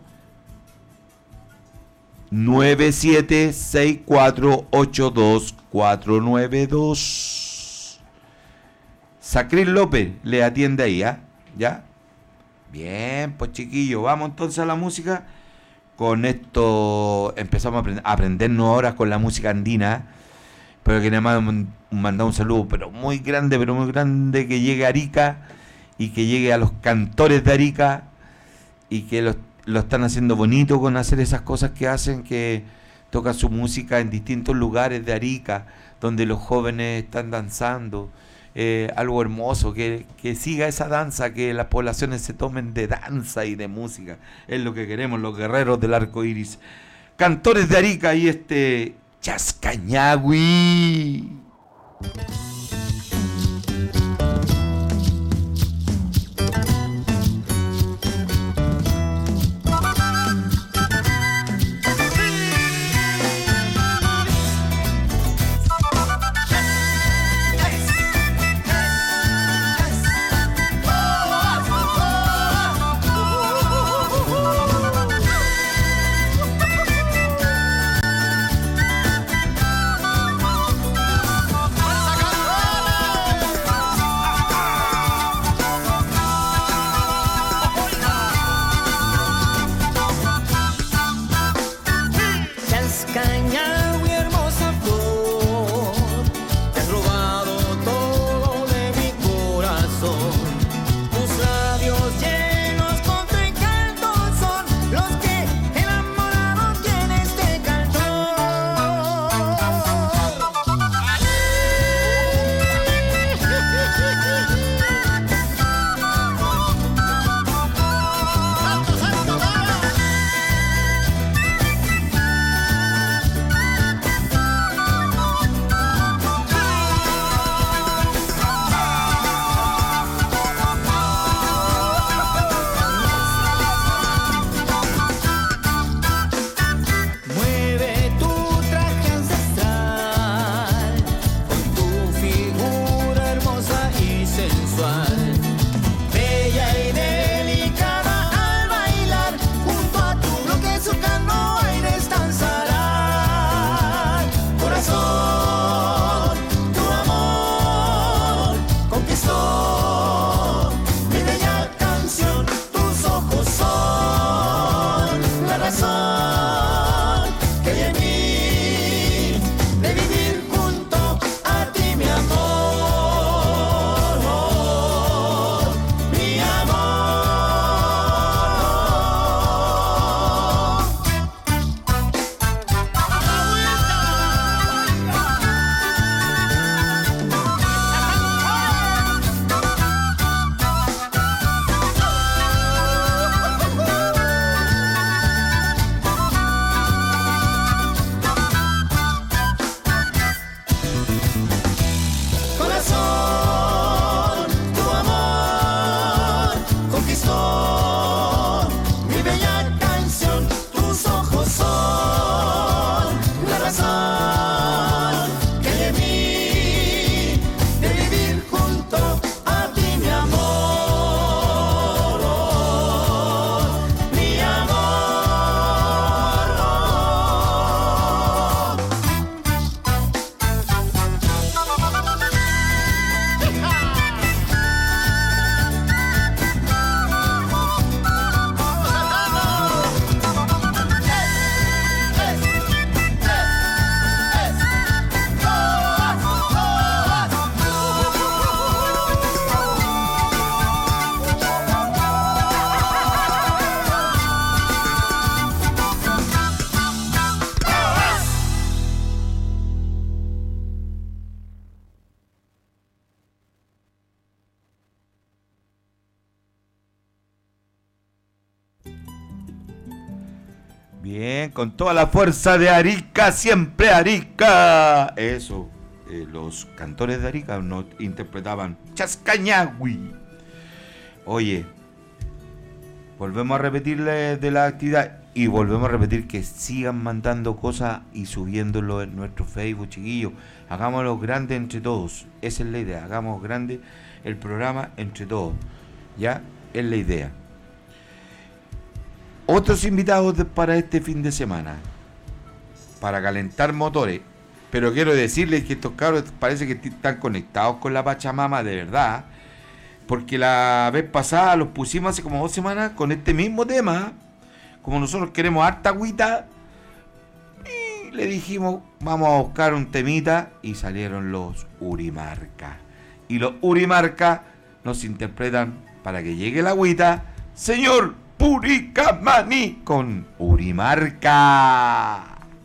Speaker 2: 976482-492. Sacril López le atiende ahí, ¿ah? ¿Ya? Bien, pues chiquillos, vamos entonces a la música. Con esto empezamos a aprendernos ahora con la música andina. Pero que nada más mandar un saludo, pero muy grande, que llegue a Arica y que llegue a los cantores de Arica y que lo están haciendo bonito con hacer esas cosas que hacen, que tocan su música en distintos lugares de Arica, donde los jóvenes están danzando. Algo hermoso, que siga esa danza, que las poblaciones se tomen de danza y de música. Es lo que queremos, los guerreros del arco iris. Cantores de Arica y este Chascañagüi.
Speaker 8: Sacando
Speaker 2: Bien, con toda la fuerza de Arica, siempre Arica. Eso, los cantores de Arica nos interpretaban Chascañagüi. Oye, volvemos a repetirle de la actividad y volvemos a repetir que sigan mandando cosas y subiéndolo en nuestro Facebook, chiquillos. Hagámoslo grande entre todos. Esa es la idea. Hagamos grande el programa entre todos. Ya es la idea. Otros invitados para este fin de semana, para calentar motores, pero quiero decirles que estos cabros parece que están conectados con la Pachamama de verdad, porque la vez pasada los pusimos hace como 2 semanas con este mismo tema, como nosotros queremos harta agüita, y le dijimos vamos a buscar un temita y salieron los Urimarca, y los Urimarca nos interpretan para que llegue la agüita, señor Puricamani con Urimarca.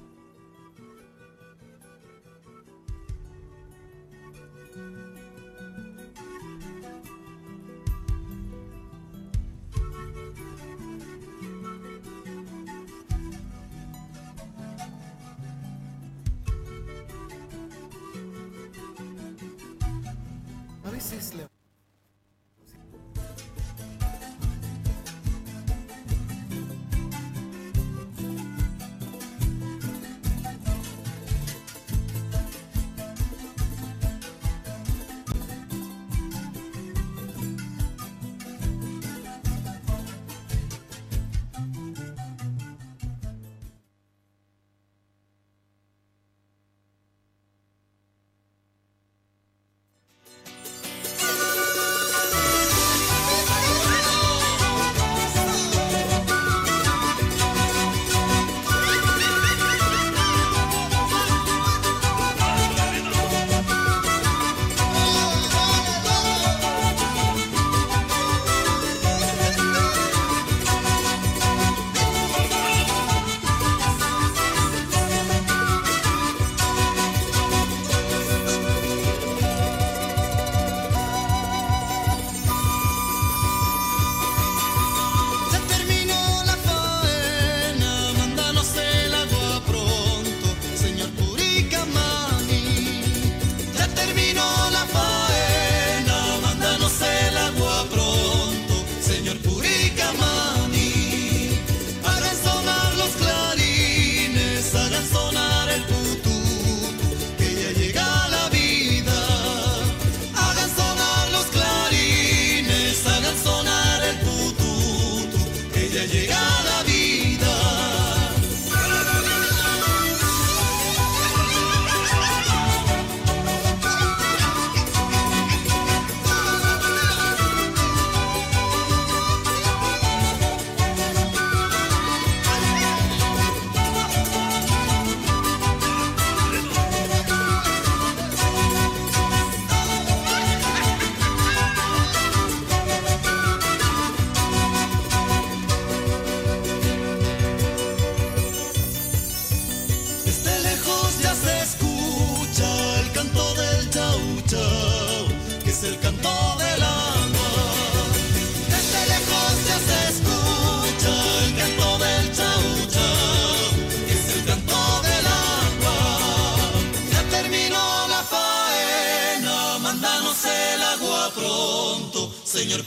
Speaker 8: Señor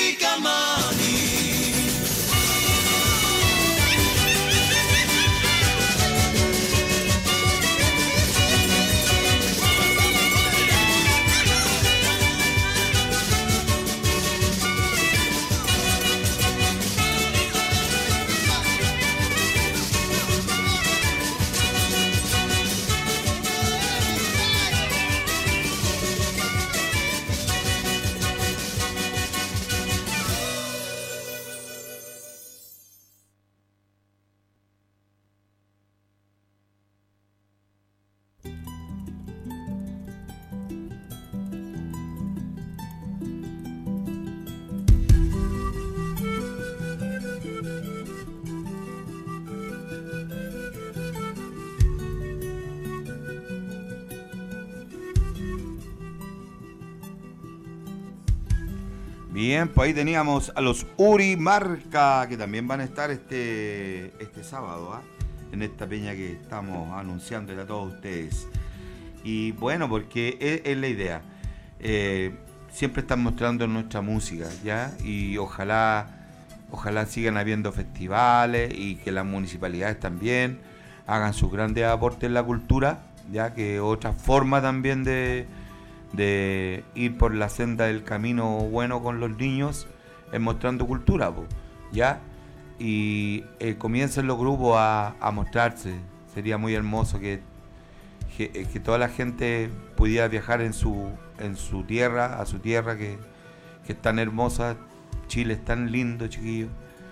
Speaker 8: Puricamani.
Speaker 2: Bien, pues ahí teníamos a los Uri Marca, que también van a estar este sábado, en esta peña que estamos anunciando a todos ustedes. Y bueno, porque es la idea. Siempre están mostrando nuestra música, ¿ya? Y ojalá sigan habiendo festivales y que las municipalidades también hagan sus grandes aportes en la cultura, ya que otra forma también de ir por la senda del camino bueno con los niños es mostrando cultura, ¿ya? Y comiencen los grupos a mostrarse. Sería muy hermoso que toda la gente pudiera viajar en su tierra, a su tierra que es tan hermosa. Chile es tan lindo, chiquillos,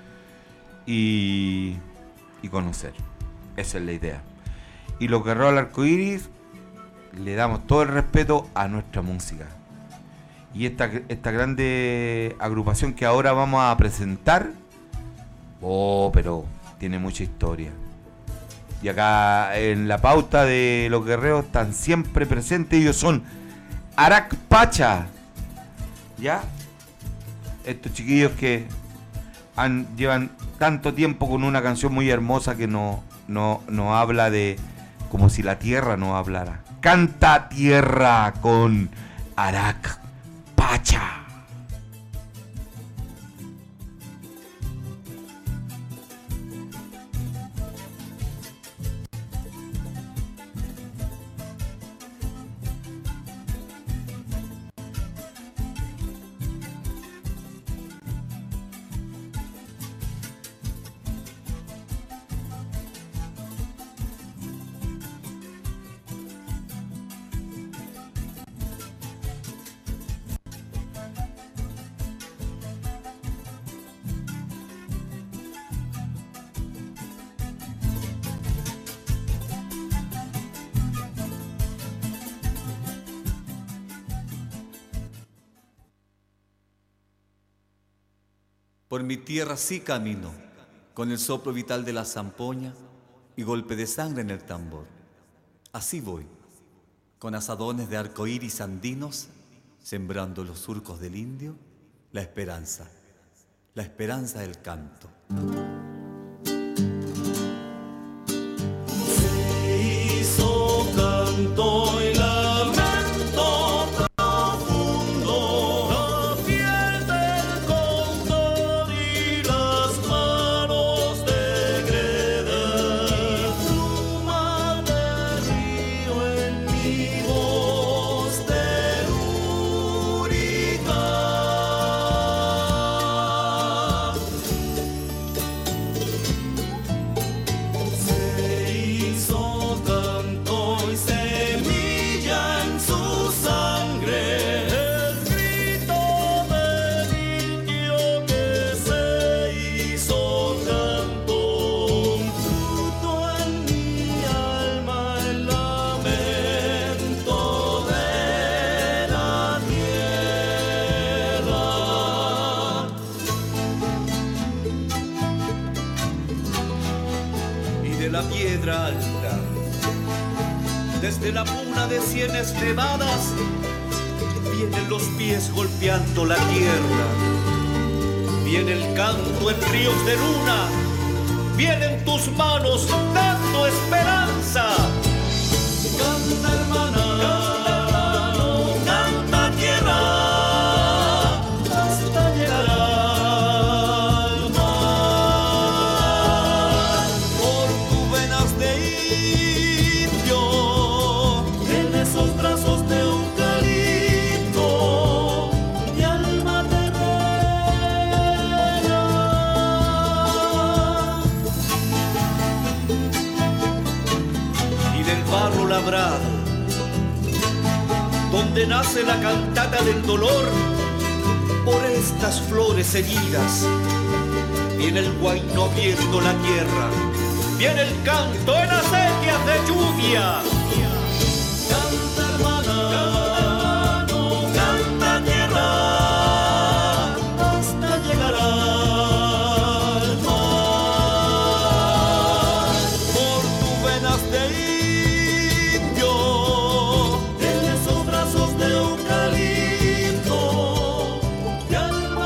Speaker 2: y conocer. Esa es la idea. Y los Guerreros del Arcoíris le damos todo el respeto a nuestra música. Y esta grande agrupación que ahora vamos a presentar, pero tiene mucha historia. Y acá en la pauta de los guerreros están siempre presentes. Ellos son Arak Pacha, ¿ya? Estos chiquillos que llevan tanto tiempo con una canción muy hermosa que no habla de como si la tierra no hablara. Canta Tierra con Arak Pacha.
Speaker 9: Por mi tierra sí camino, con el soplo vital de la zampoña y golpe de sangre en el tambor. Así voy, con asadones de arcoíris andinos, sembrando los surcos del indio, la esperanza del canto.
Speaker 8: Se hizo canto y lamento profundo, la piel del cóndor y las manos de greda, y pluma de río en mi voz de lúrica. Se hizo canto y semilla en su sangre, el grito del indio que se hizo canto, un fruto en mi alma, el lamento de la tierra.
Speaker 9: Y de la piedra alta, desde la puna de sienes nevadas, vienen los pies golpeando la tierra. Viene el canto en ríos de luna, vienen tus manos dando esperanza.
Speaker 8: Canta hermana, canta tierra, hasta llegar al mar.
Speaker 9: Por tus venas de indio,
Speaker 8: En esos brazos de eucalipto, mi alma terrena.
Speaker 9: y del barro labrado, donde nace la cantata del dolor, por estas flores heridas, viene el guayno viendo la tierra, viene el canto en acequias de lluvia.
Speaker 8: Canta hermana, canta tierra, hasta llegar al mar.
Speaker 9: Por tus venas de indio,
Speaker 8: En esos brazos de eucalipto, mi alma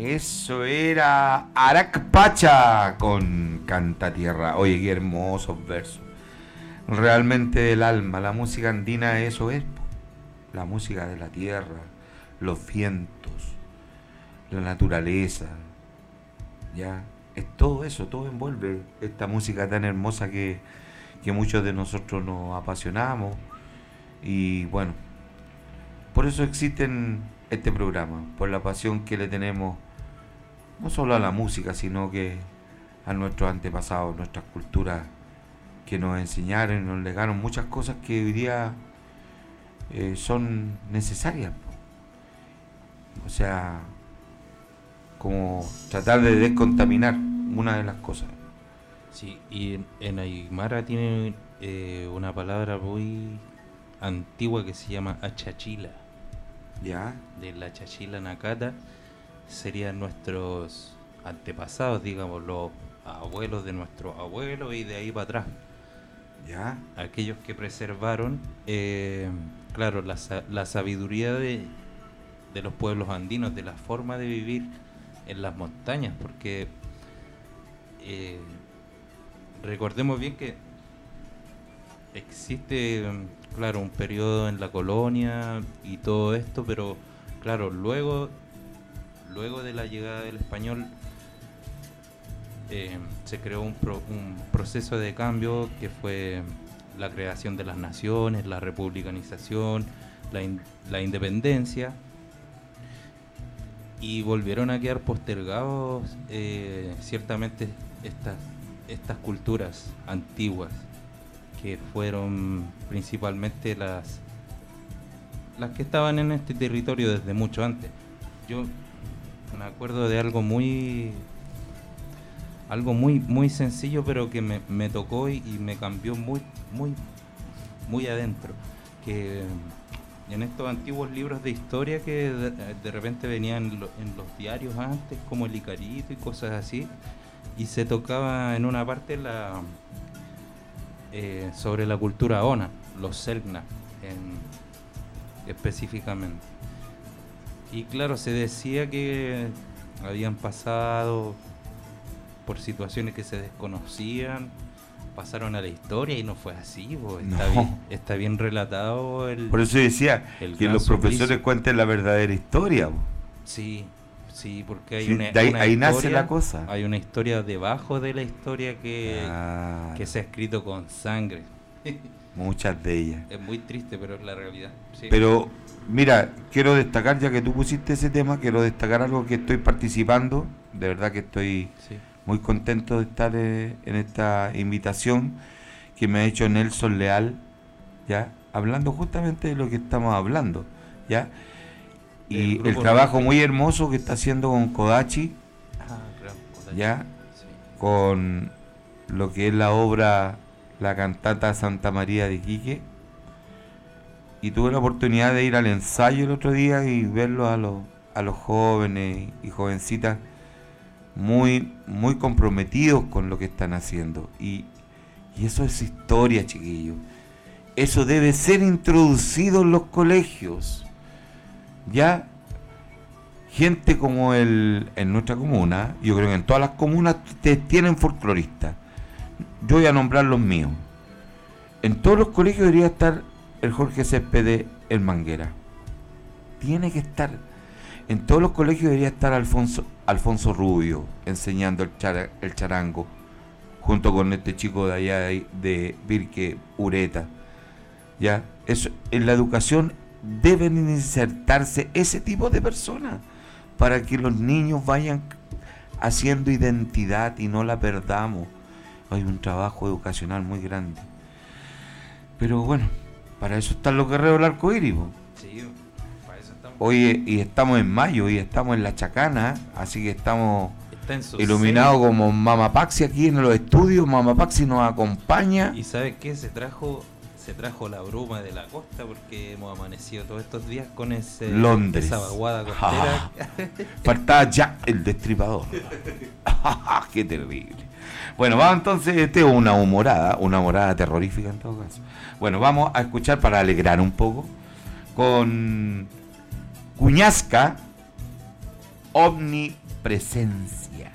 Speaker 2: Eso era Arac Pacha con Canta Tierra. Oye, qué hermosos versos. Realmente del alma. La música andina eso es. La música de la tierra, los vientos, la naturaleza. Ya, es todo eso, todo envuelve esta música tan hermosa que muchos de nosotros nos apasionamos. Y bueno, por eso existen este programa, por la pasión que le tenemos no solo a la música, sino que a nuestros antepasados, nuestras culturas que nos enseñaron y nos legaron muchas cosas que hoy día son necesarias. O sea, como tratar de descontaminar una de las cosas.
Speaker 3: Sí, y en Aymara tiene una palabra muy antigua que se llama achachila.
Speaker 2: ¿Ya?
Speaker 3: De la achachila nakata serían nuestros antepasados, digamos, los abuelos de nuestros abuelos y de ahí para atrás.
Speaker 2: ¿Ya?
Speaker 3: Aquellos que preservaron, claro, la sabiduría de los pueblos andinos, de la forma de vivir en las montañas, porque recordemos bien que existe, claro, un periodo en la colonia y todo esto, pero claro, luego de la llegada del español se creó un proceso de cambio que fue la creación de las naciones, la republicanización, la independencia, y volvieron a quedar postergados ciertamente estas culturas antiguas, que fueron principalmente las que estaban en este territorio desde mucho antes. Yo me acuerdo de algo muy sencillo, pero que me tocó y me cambió muy adentro, que en estos antiguos libros de historia que de repente venían en los diarios antes, como el Icarito y cosas así, y se tocaba en una parte sobre la cultura Ona, los Selknam específicamente. Y claro, se decía que habían pasado por situaciones que se desconocían, pasaron a la historia y no fue así. Está bien relatado
Speaker 2: por eso decía que los profesores cuenten la verdadera historia.
Speaker 3: Sí, porque hay
Speaker 2: ahí nace la cosa.
Speaker 3: Hay una historia debajo de la historia que se ha escrito con sangre.
Speaker 2: Muchas de ellas.
Speaker 3: Es muy triste, pero es la realidad. Sí.
Speaker 2: Pero mira, quiero destacar, ya que tú pusiste ese tema, quiero destacar algo que estoy participando. De verdad que estoy muy contento de estar en esta invitación que me ha hecho Nelson Leal, ya, hablando justamente de lo que estamos hablando, ya, y el trabajo muy hermoso que está haciendo con Kodachi, ya, con lo que es la obra La Cantata Santa María de Iquique, y tuve la oportunidad de ir al ensayo el otro día y verlo a los jóvenes y jovencitas muy comprometidos con lo que están haciendo, y eso es historia, chiquillos. Eso debe ser introducido en los colegios. Ya, gente como en nuestra comuna, yo creo que en todas las comunas tienen folcloristas. Yo voy a nombrar los míos. En todos los colegios debería estar el Jorge Céspedes en Manguera. Tiene que estar. En todos los colegios debería estar Alfonso Rubio enseñando el charango, junto con este chico de allá de Virque Ureta. ¿Ya? Eso, en la educación deben insertarse ese tipo de personas para que los niños vayan haciendo identidad y no la perdamos. Hay un trabajo educacional muy grande. Pero bueno, para eso están los guerreros del arco iris.
Speaker 3: Sí, para eso estamos.
Speaker 2: Hoy y estamos en mayo y estamos en la Chacana, así que estamos iluminados como Mama Paxi aquí en los estudios. Mama Paxi nos acompaña.
Speaker 3: ¿Y sabes qué? Se trajo la bruma de la costa, porque hemos amanecido todos estos días con
Speaker 2: Londres.
Speaker 3: esa vaguada costera.
Speaker 2: Faltaba Jack el Destripador. Qué terrible. Bueno, vamos entonces, este es una humorada terrorífica en todo caso. Bueno, vamos a escuchar para alegrar un poco con Cuñasca, presencia.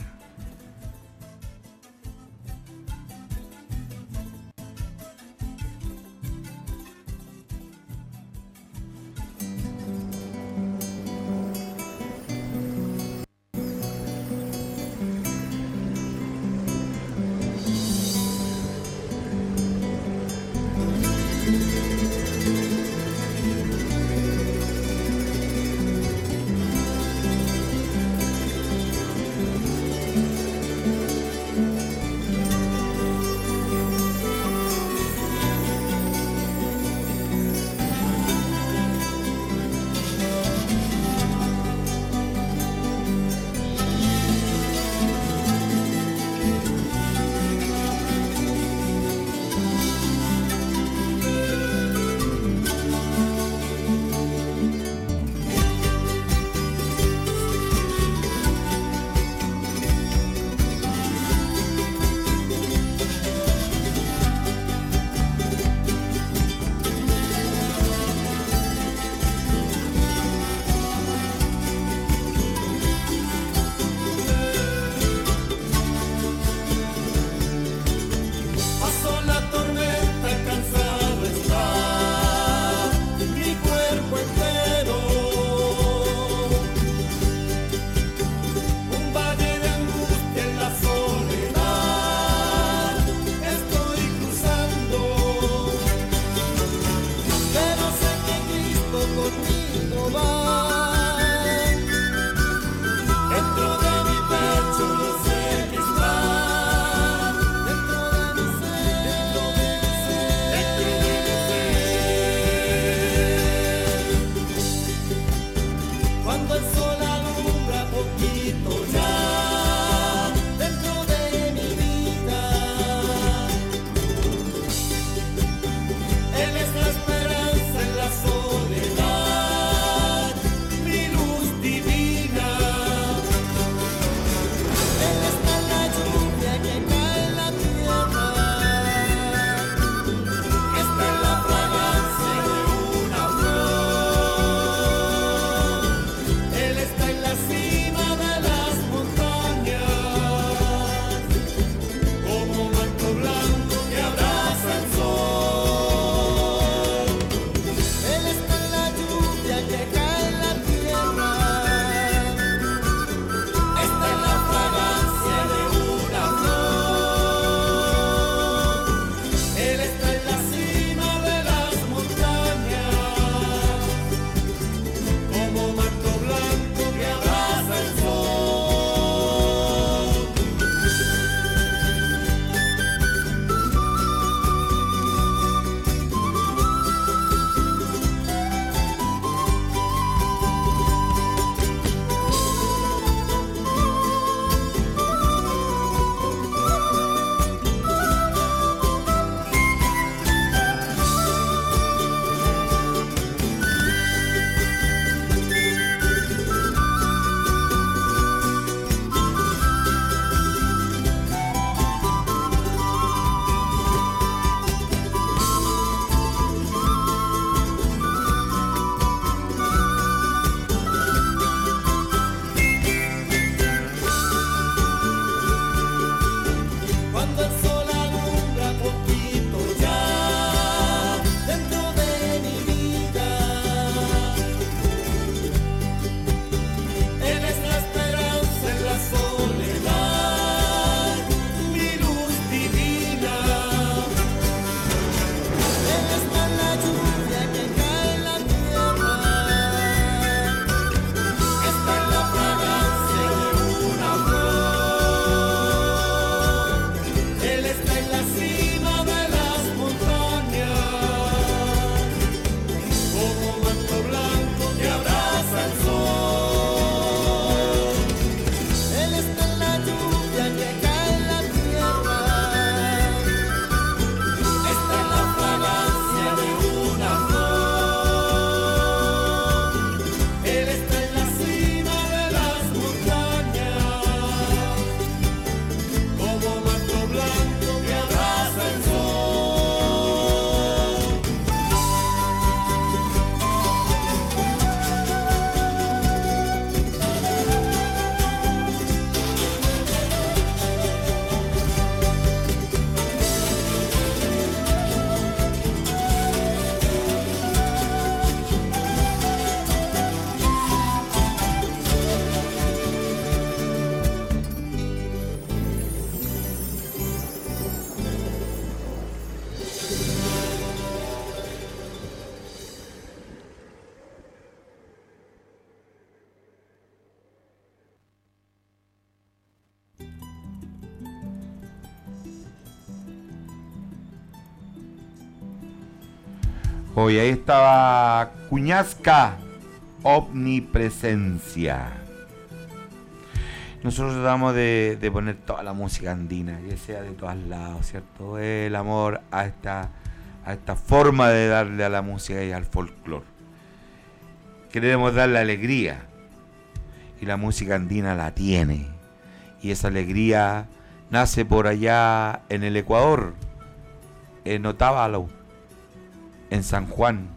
Speaker 2: Hoy ahí estaba Cuñasca, Omnipresencia. Nosotros tratamos de poner toda la música andina, que sea de todos lados, ¿cierto? El amor a esta forma de darle a la música y al folclore. Queremos darle alegría, y la música andina la tiene. Y esa alegría nace por allá en el Ecuador, en Otavalo, en San Juan.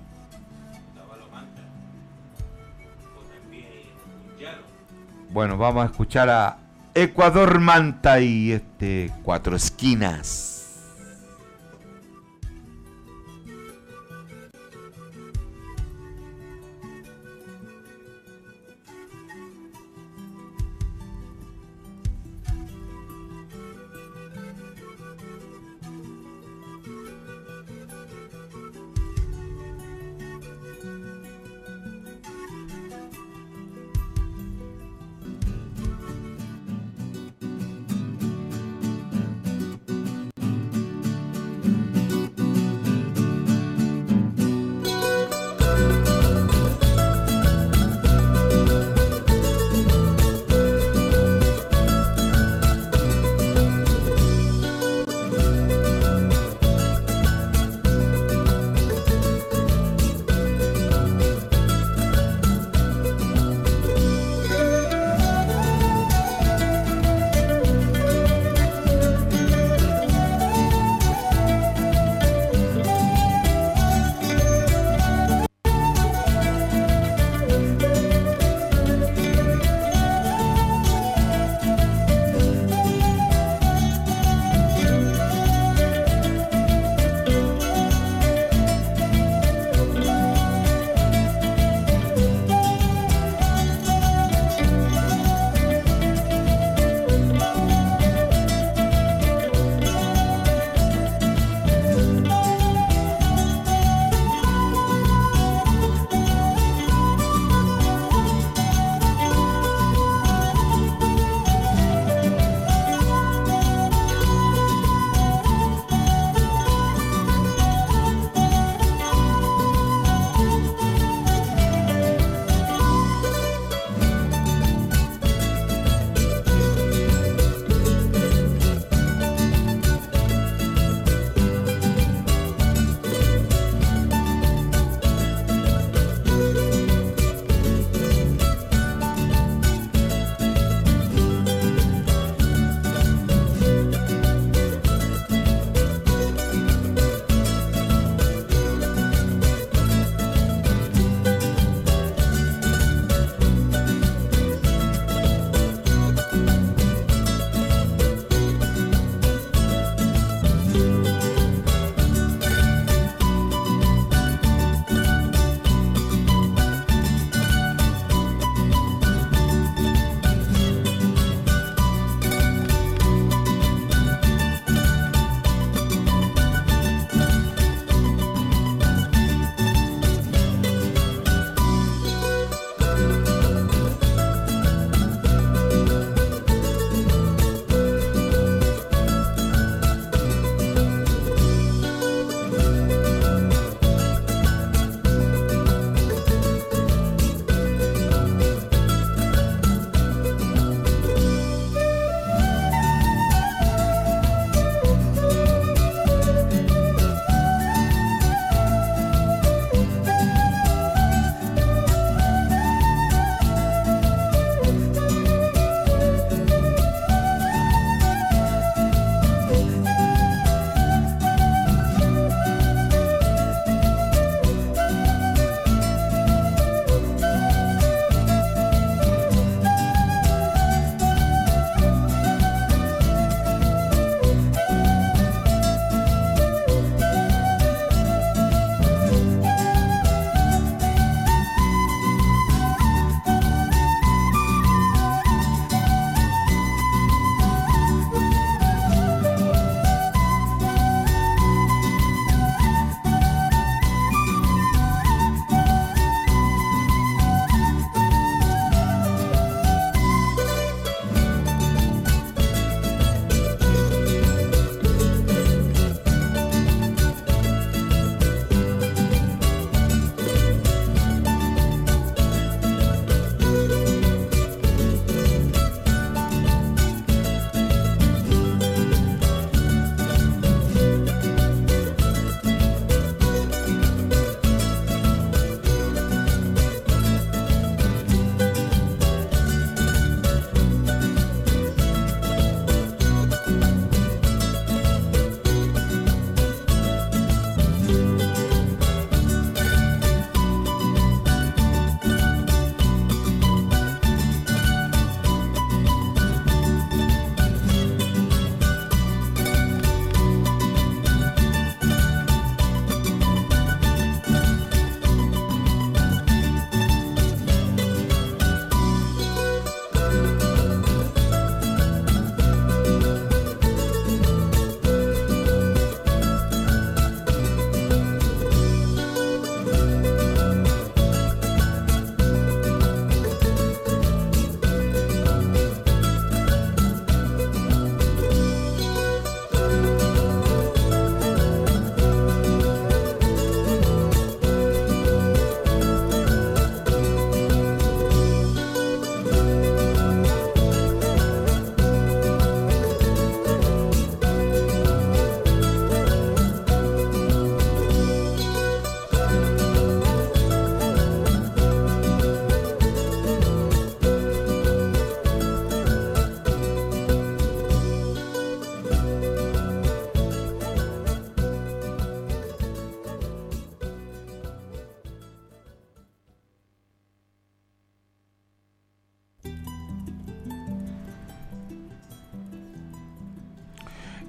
Speaker 2: Bueno, vamos a escuchar a Ecuador Manta y Cuatro Esquinas.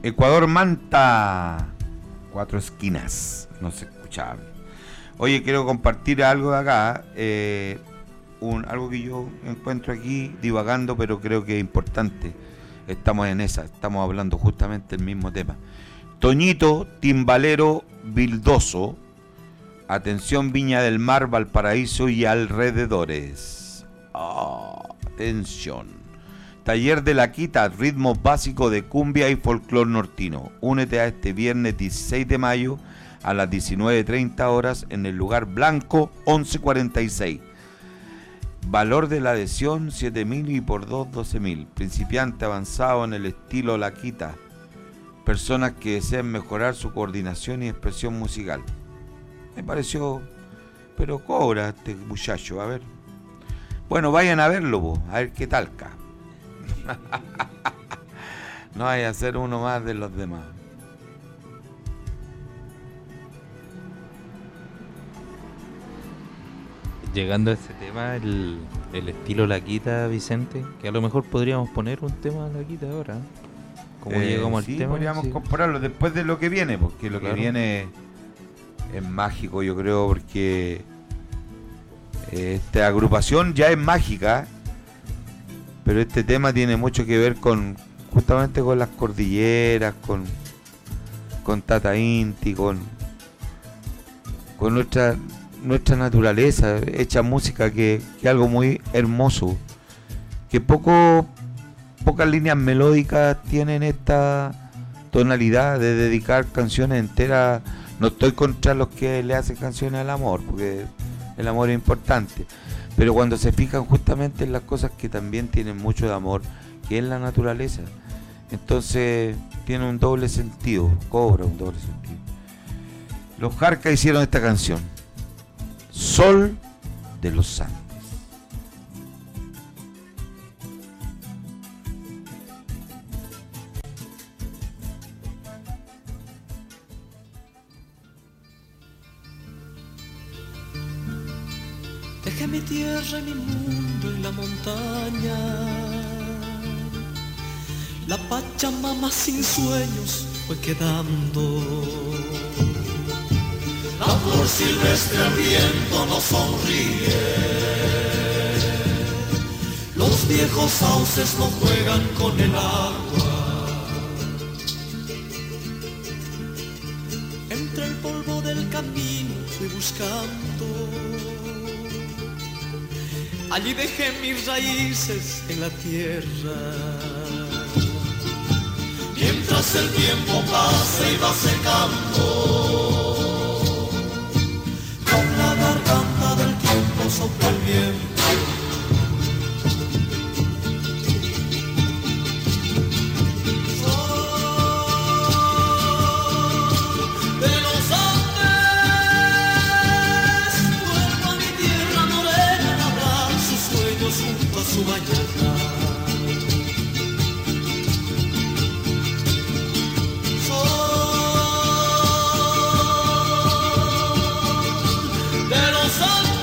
Speaker 2: Ecuador Manta, 4 esquinas, no se escuchaba. Oye, quiero compartir algo de acá, algo que yo encuentro aquí divagando, pero creo que es importante. Estamos en esa, estamos hablando justamente del mismo tema. Toñito Timbalero Vildoso, atención Viña del Mar, Valparaíso y alrededores. Atención. Taller de la Quita, ritmos básicos de cumbia y folclor nortino. Únete a este viernes 16 de mayo a las 19:30 horas en el lugar Blanco 1146. Valor de la adhesión 7.000 y por 2 12.000. Principiante avanzado en el estilo La Quita. Personas que deseen mejorar su coordinación y expresión musical. Me pareció, pero cobra este muchacho, a ver. Bueno, vayan a verlo, vos, a ver qué talca. No vaya a ser uno más de los demás.
Speaker 3: Llegando a este tema, el estilo La Quita, Vicente, que a lo mejor podríamos poner un tema La Quita ahora. Como llegamos al tema.
Speaker 2: Podríamos compararlo después de lo que viene, porque lo que viene es mágico, yo creo, porque esta agrupación ya es mágica. Pero este tema tiene mucho que ver justamente con las cordilleras, con Tata Inti, con nuestra naturaleza, hecha música que es algo muy hermoso, que pocas líneas melódicas tienen esta tonalidad de dedicar canciones enteras. No estoy contra los que le hacen canciones al amor, porque el amor es importante. Pero cuando se fijan justamente en las cosas que también tienen mucho de amor, que es la naturaleza, entonces tiene un doble sentido, cobra un doble sentido. Los Jarcas hicieron esta canción, Sol de los Andes.
Speaker 8: Dejé mi tierra y mi mundo en la montaña. La Pachamama sin sueños fue quedando. La flor silvestre al viento nos sonríe. Los viejos sauces no juegan con el agua. Entre el polvo del camino fui buscando. Allí dejé mis raíces en la tierra. Mientras el tiempo pasa y va secando, con la garganta del tiempo sopla el viento. Junto a su mañana, sol de los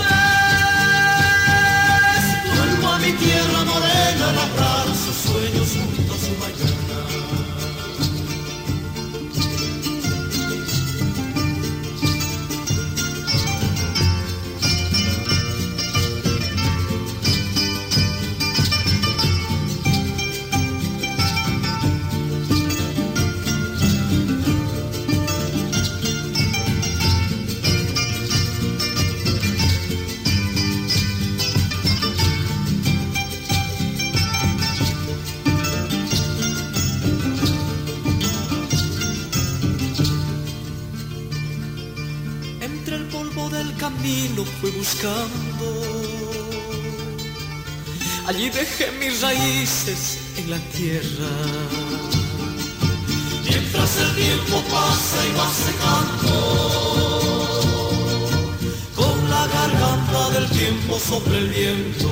Speaker 8: Andes, vuelvo a mi tierra morena a labrar sus sueños junto a su mañana. Fui buscando, allí dejé mis raíces en la tierra. Mientras el tiempo pasa y va secando, con la garganta del tiempo sopla el viento.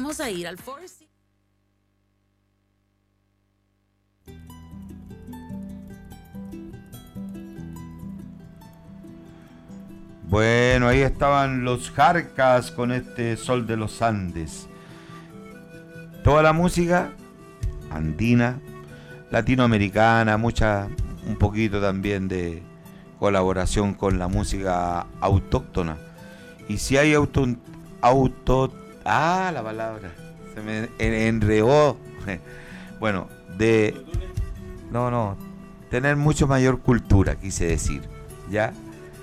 Speaker 10: vamos a ir al Four Seasons.
Speaker 2: Bueno, ahí estaban los Jarcas con este Sol de los Andes. Toda la música andina, latinoamericana, un poquito también de colaboración con la música autóctona. Y si hay la palabra se me enredó. Bueno, tener mucho mayor cultura, quise decir, ¿ya?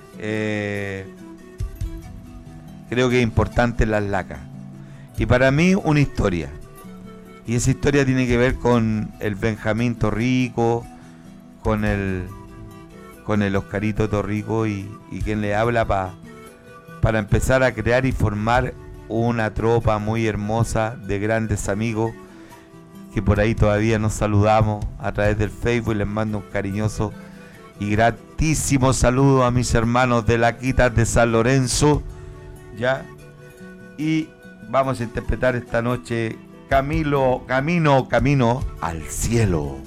Speaker 2: Creo que es importante las lacas. Y para mí una historia. Y esa historia tiene que ver con el Benjamín Torrico, con el Oscarito Torrico y quien le habla para empezar a crear y formar una tropa muy hermosa de grandes amigos que por ahí todavía nos saludamos a través del Facebook. Les mando un cariñoso y gratísimo saludo a mis hermanos de la Quita de San Lorenzo, ¿ya? Y vamos a interpretar esta noche Camino al cielo.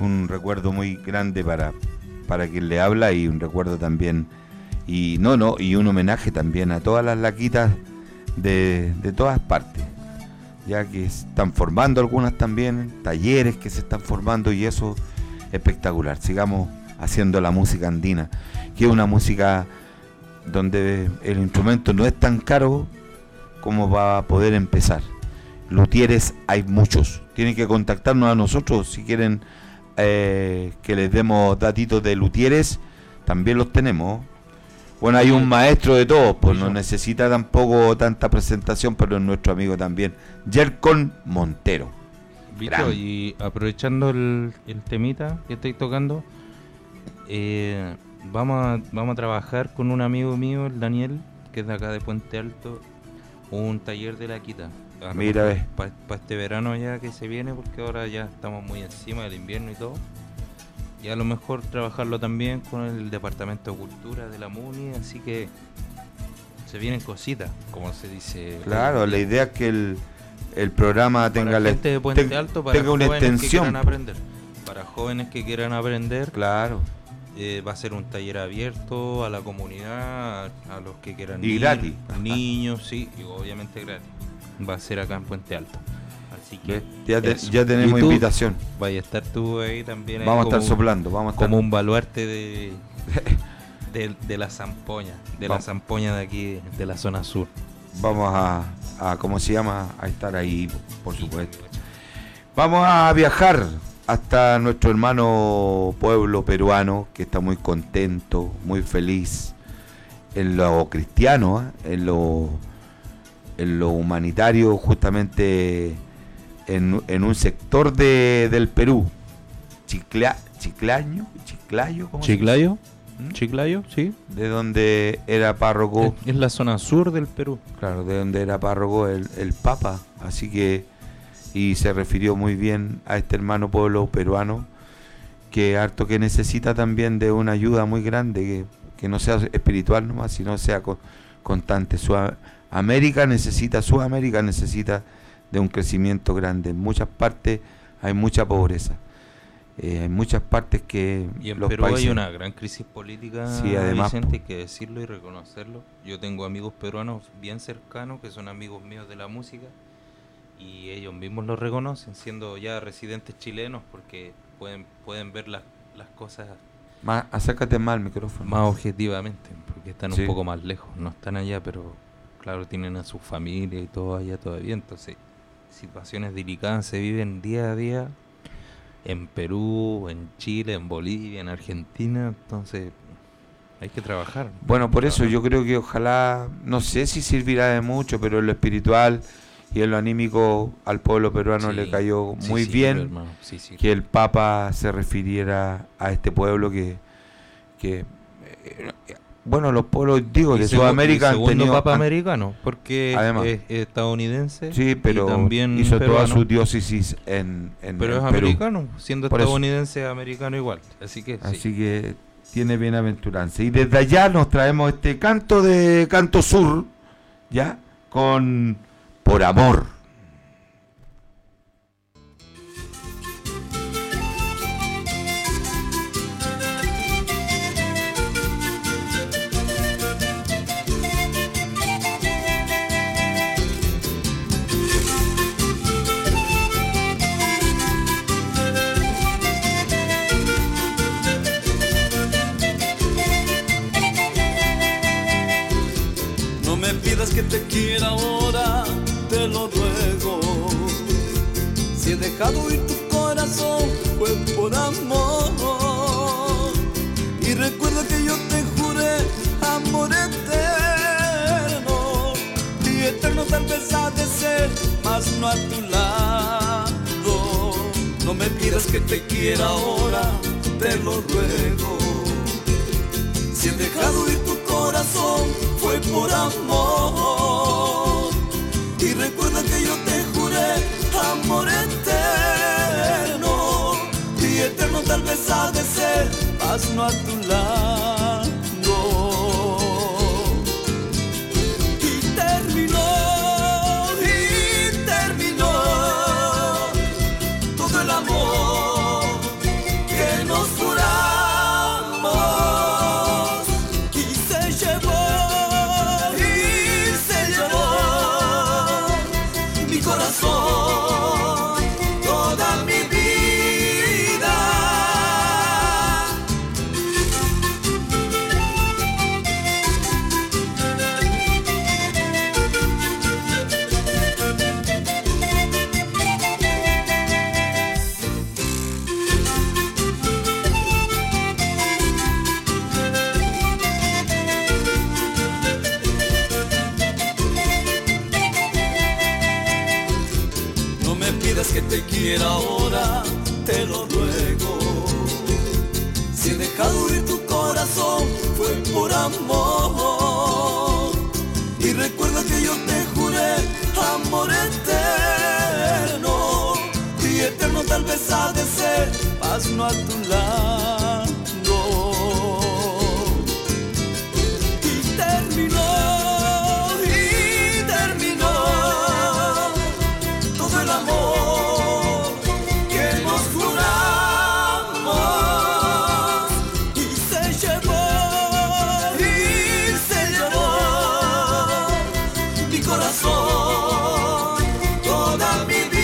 Speaker 2: un recuerdo muy grande para quien le habla, y un recuerdo también, y un homenaje también a todas las laquitas de todas partes, ya que están formando algunas también, talleres que se están formando, y eso espectacular. Sigamos haciendo la música andina, que es una música donde el instrumento no es tan caro como para poder empezar. Luthieres hay muchos, tienen que contactarnos a nosotros si quieren que les demos datitos de luthieres, también los tenemos. Bueno, hay un maestro de todos, pues no necesita tampoco tanta presentación, pero es nuestro amigo también, Yerkon Montero.
Speaker 3: Vito, y aprovechando el temita que estoy tocando, vamos a trabajar con un amigo mío, el Daniel, que es de acá de Puente Alto, un taller de laquita.
Speaker 2: Mira,
Speaker 3: para este verano ya que se viene, porque ahora ya estamos muy encima del invierno y todo. Y a lo mejor trabajarlo también con el Departamento de Cultura de la MUNI, así que se vienen cositas, como se dice.
Speaker 2: Claro, la idea es que el programa tenga
Speaker 3: la gente de Puente Alto, para
Speaker 2: tenga una extensión.
Speaker 3: Para jóvenes que quieran aprender.
Speaker 2: Claro.
Speaker 3: Va a ser un taller abierto a la comunidad, a los que quieran
Speaker 2: y
Speaker 3: ir,
Speaker 2: gratis.
Speaker 3: Niños, sí, y obviamente gratis. Va a ser acá en Puente Alto. Así que
Speaker 2: ya tenemos invitación.
Speaker 3: Vaya a estar tú ahí también.
Speaker 2: Vamos a estar soplando.
Speaker 3: Como un baluarte de la zampoña. La zampoña de aquí, de la zona sur.
Speaker 2: Vamos a ¿cómo se llama? A estar ahí, por supuesto. Vamos a viajar hasta nuestro hermano pueblo peruano, que está muy contento, muy feliz en lo cristiano, en lo humanitario, justamente en un sector del Perú, Chiclayo, ¿cómo
Speaker 3: Chiclayo, Chiclayo, sí.
Speaker 2: De donde era párroco.
Speaker 3: Es la zona sur del Perú.
Speaker 2: Claro, de donde era párroco el Papa, así que, y se refirió muy bien a este hermano pueblo peruano, que harto que necesita también de una ayuda muy grande, que no sea espiritual nomás, sino sea constante. Sudamérica necesita de un crecimiento grande. En muchas partes hay mucha pobreza. Hay muchas partes que
Speaker 3: y en Perú hay una gran crisis política,
Speaker 2: sí, además,
Speaker 3: Vicente, hay que decirlo y reconocerlo. Yo tengo amigos peruanos bien cercanos que son amigos míos de la música, y ellos mismos lo reconocen, siendo ya residentes chilenos, porque pueden ver las cosas
Speaker 2: acércate más al micrófono,
Speaker 3: más objetivamente, porque están
Speaker 2: sí,
Speaker 3: un poco más lejos, no están allá, pero claro, tienen a su familia y todo allá todavía. Entonces, situaciones delicadas se viven día a día en Perú, en Chile, en Bolivia, en Argentina. Entonces hay que trabajar.
Speaker 2: Bueno, por eso yo creo que ojalá, no sé si servirá de mucho, pero en lo espiritual y en lo anímico al pueblo peruano le cayó muy bien, que el Papa se refiriera a este pueblo que bueno, los pueblos, digo, de Sudamérica han tenido
Speaker 3: Papa americano, porque además es estadounidense,
Speaker 2: sí, pero
Speaker 3: también
Speaker 2: hizo
Speaker 3: peruano,
Speaker 2: toda su diócesis en
Speaker 3: pero es
Speaker 2: Perú.
Speaker 3: Americano, siendo por estadounidense, es americano igual, así que
Speaker 2: tiene bienaventuranza. Y desde allá nos traemos este canto sur, ya, con Por Amor.
Speaker 8: Que te quiera ahora, te lo ruego. Si he dejado ir tu corazón, fue por amor. Y recuerda que yo te juré amor eterno. Y eterno tal vez ha de ser, mas no a tu lado. No me pidas que te quiera ahora, te lo ruego. Si he dejado ir tu corazón, fue por amor. Y recuerda que yo te juré amor eterno. Y eterno tal vez ha de ser, mas no a tu lado. Y terminó todo el amor te quiera ahora, te lo ruego. Si he dejado ir tu corazón fue por amor. Y recuerda que yo te juré amor eterno. Y eterno tal vez ha de ser, mas no a tu lado. Y terminó todo el amor que nos juramos. Y se llevó mi corazón, toda mi vida.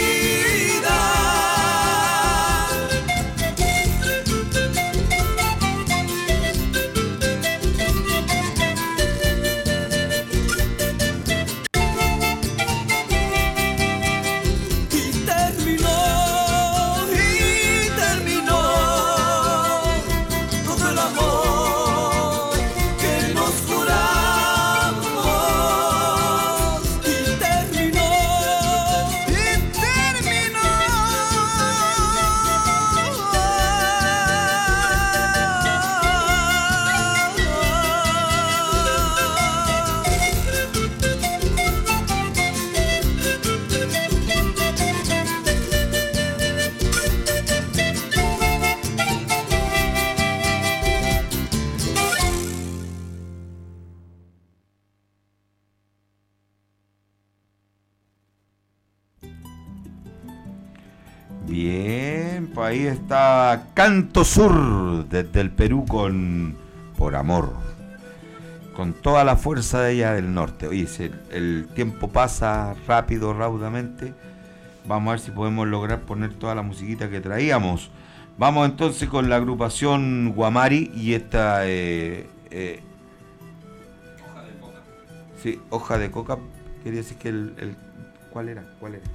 Speaker 2: Bien, pues ahí está Canto Sur desde el Perú con Por Amor, con toda la fuerza de ella del norte. Oye, el tiempo pasa rápido, raudamente. Vamos a ver si podemos lograr poner toda la musiquita que traíamos. Vamos entonces con la agrupación Guamari y esta Hoja de Coca. Sí, Hoja de Coca. Quería decir que ¿cuál era?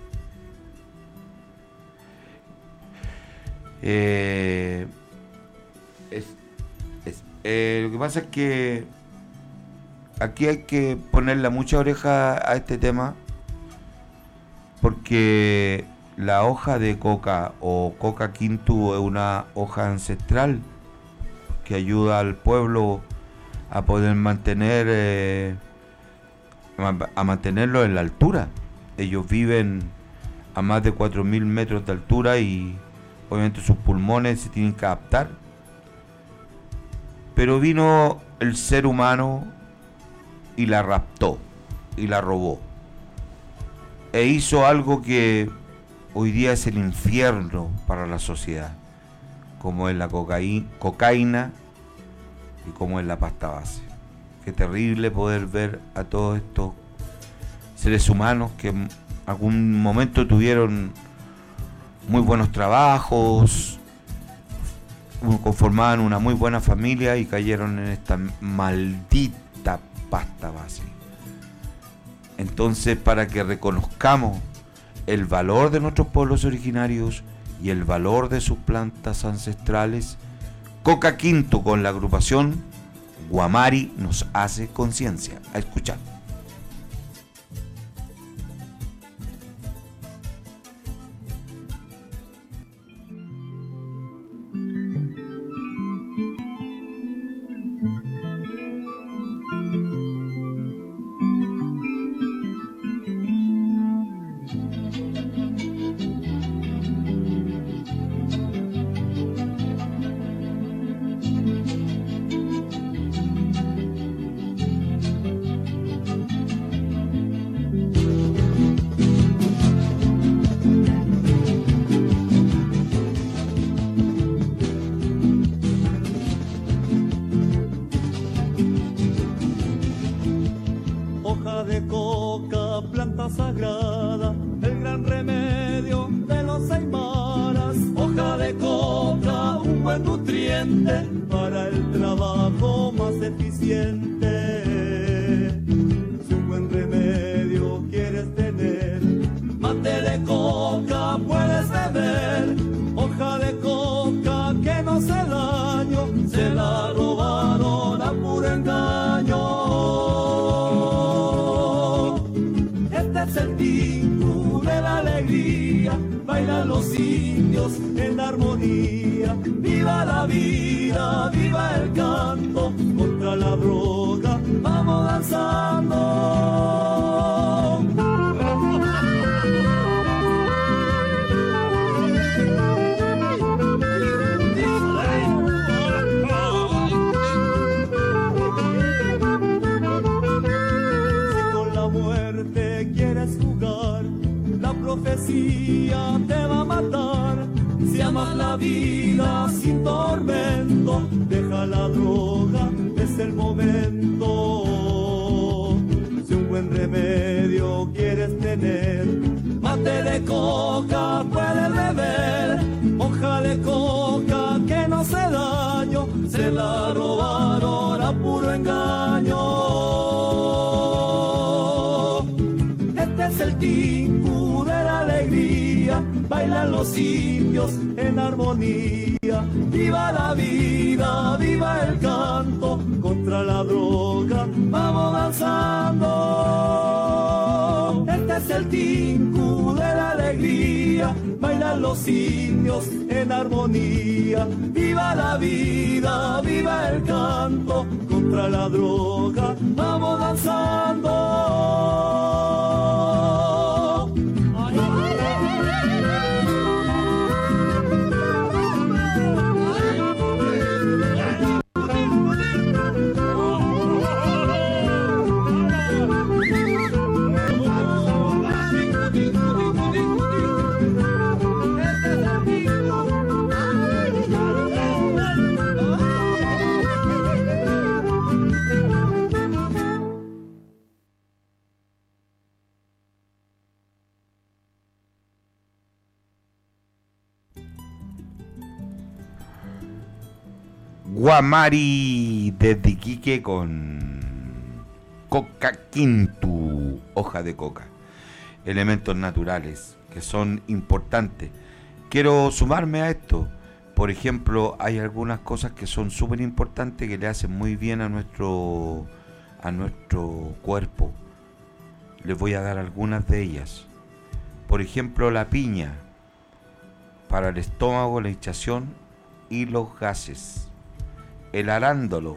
Speaker 2: Lo que pasa es que aquí hay que ponerle mucha oreja a este tema, porque la hoja de coca o coca quintu es una hoja ancestral que ayuda al pueblo a poder mantenerlo en la altura. Ellos viven a más de 4.000 metros de altura y obviamente sus pulmones se tienen que adaptar. Pero vino el ser humano y la raptó y la robó. E hizo algo que hoy día es el infierno para la sociedad, como es la cocaína y como es la pasta base. Qué terrible poder ver a todos estos seres humanos que en algún momento tuvieron muy buenos trabajos, conformaban una muy buena familia y cayeron en esta maldita pasta base. Entonces, para que reconozcamos el valor de nuestros pueblos originarios y el valor de sus plantas ancestrales, Coca Quinto con la agrupación Guamari nos hace conciencia. A escuchar.
Speaker 8: los indios en armonía. Viva la vida, viva el canto, contra la droga vamos danzando. Profecía te va a matar. Si amas la vida sin tormento, deja la droga, es el momento. Si un buen remedio quieres tener, mate de coca puedes beber, hoja de coca que no hace daño, se la robaron a puro engaño. Este es el tinku de la alegría, bailan los indios en armonía. Viva la vida, viva el canto, contra la droga vamos danzando. Este es el tinku de la alegría, bailan los indios en armonía. Viva la vida, viva el canto, contra la droga vamos danzando.
Speaker 2: Guamari desde Iquique con coca quintu, hoja de coca, elementos naturales que son importantes. Quiero sumarme a esto. Por ejemplo, hay algunas cosas que son súper importantes que le hacen muy bien a nuestro cuerpo. Les voy a dar algunas de ellas. Por ejemplo, la piña para el estómago, la hinchazón y los gases. El arándanos,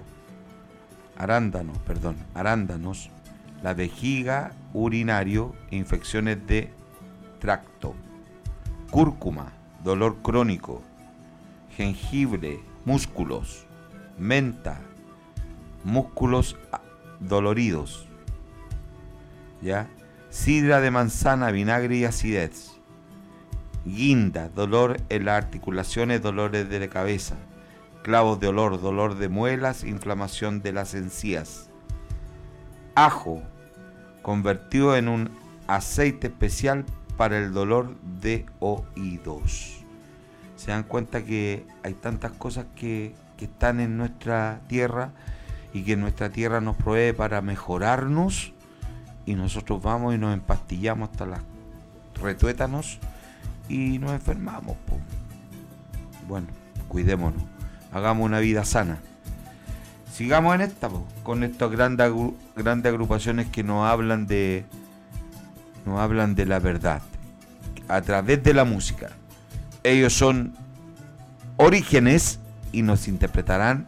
Speaker 2: la vejiga, urinario, infecciones de tracto. Cúrcuma, dolor crónico. Jengibre, músculos. Menta, músculos doloridos. ¿Ya? Sidra de manzana, vinagre y acidez. Guinda, dolor en las articulaciones, dolores de la cabeza. Clavos de olor, dolor de muelas, inflamación de las encías. Ajo, convertido en un aceite especial para el dolor de oídos. Se dan cuenta que hay tantas cosas que están en nuestra tierra y que nuestra tierra nos provee para mejorarnos, y nosotros vamos y nos empastillamos hasta las retuétanos y nos enfermamos, po. Bueno, cuidémonos. Hagamos una vida sana. Sigamos en esta, con estas grandes agrupaciones que nos hablan de la verdad a través de la música. Ellos son Orígenes y nos interpretarán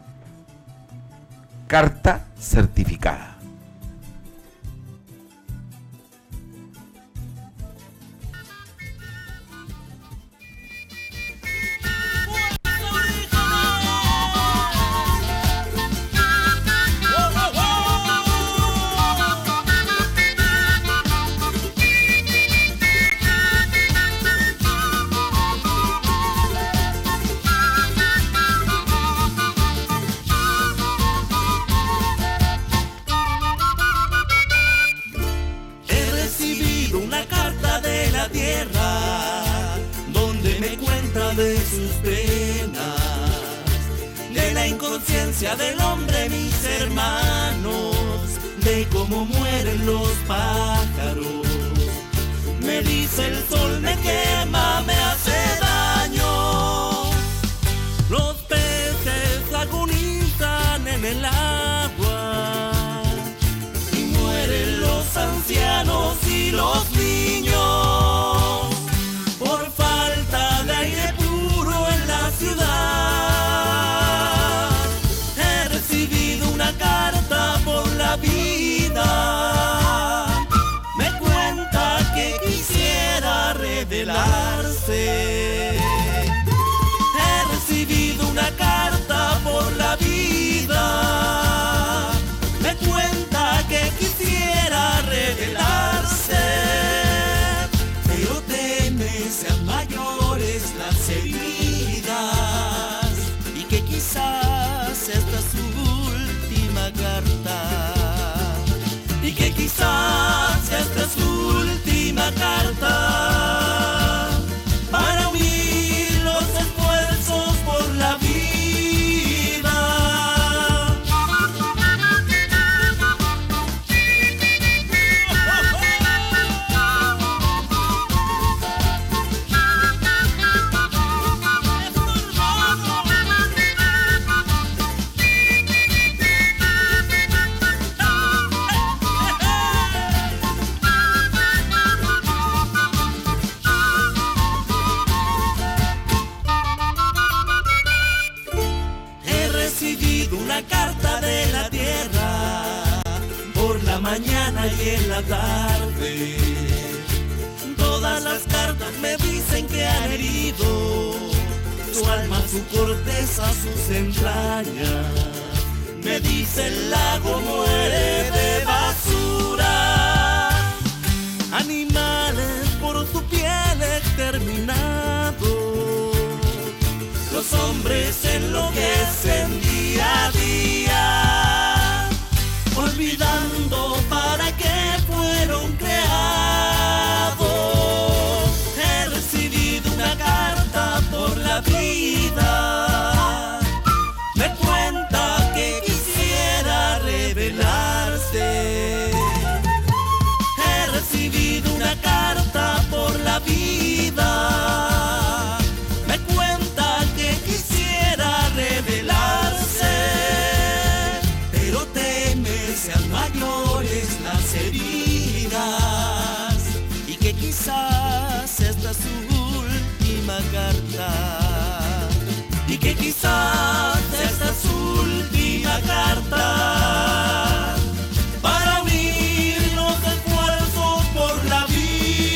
Speaker 2: Carta Certificada.
Speaker 8: De sus penas, de la inconsciencia del hombre, mis hermanos, de cómo mueren los pájaros. Me dice el sol, me quema, me hace daño. Los peces agonizan en el agua y mueren los ancianos y los niños por falta la vida. Me cuenta que quisiera revelarse. He recibido una carta por la vida. Me cuenta que quisiera revelarse, pero teme sean mayores las heridas y que quizás esta es su última carta, y que quizás esta es su última carta para unir los esfuerzos por la vida. Una carta de la tierra por la mañana y en la tarde. Todas las cartas me dicen que han herido su alma, su corteza, sus entrañas. Me dice el lago muere de basura. Animales por su piel exterminados. Los hombres enloquecen día a día, olvidando para qué fueron creados. He recibido una carta por la vida. Me cuenta que quisiera revelarse. He recibido una carta por la vida. Me cuenta que quisiera revelarse, pero teme sean mayores las heridas y que quizás esta es su última carta, y que quizás esta es su última carta para unir los esfuerzos por la vida.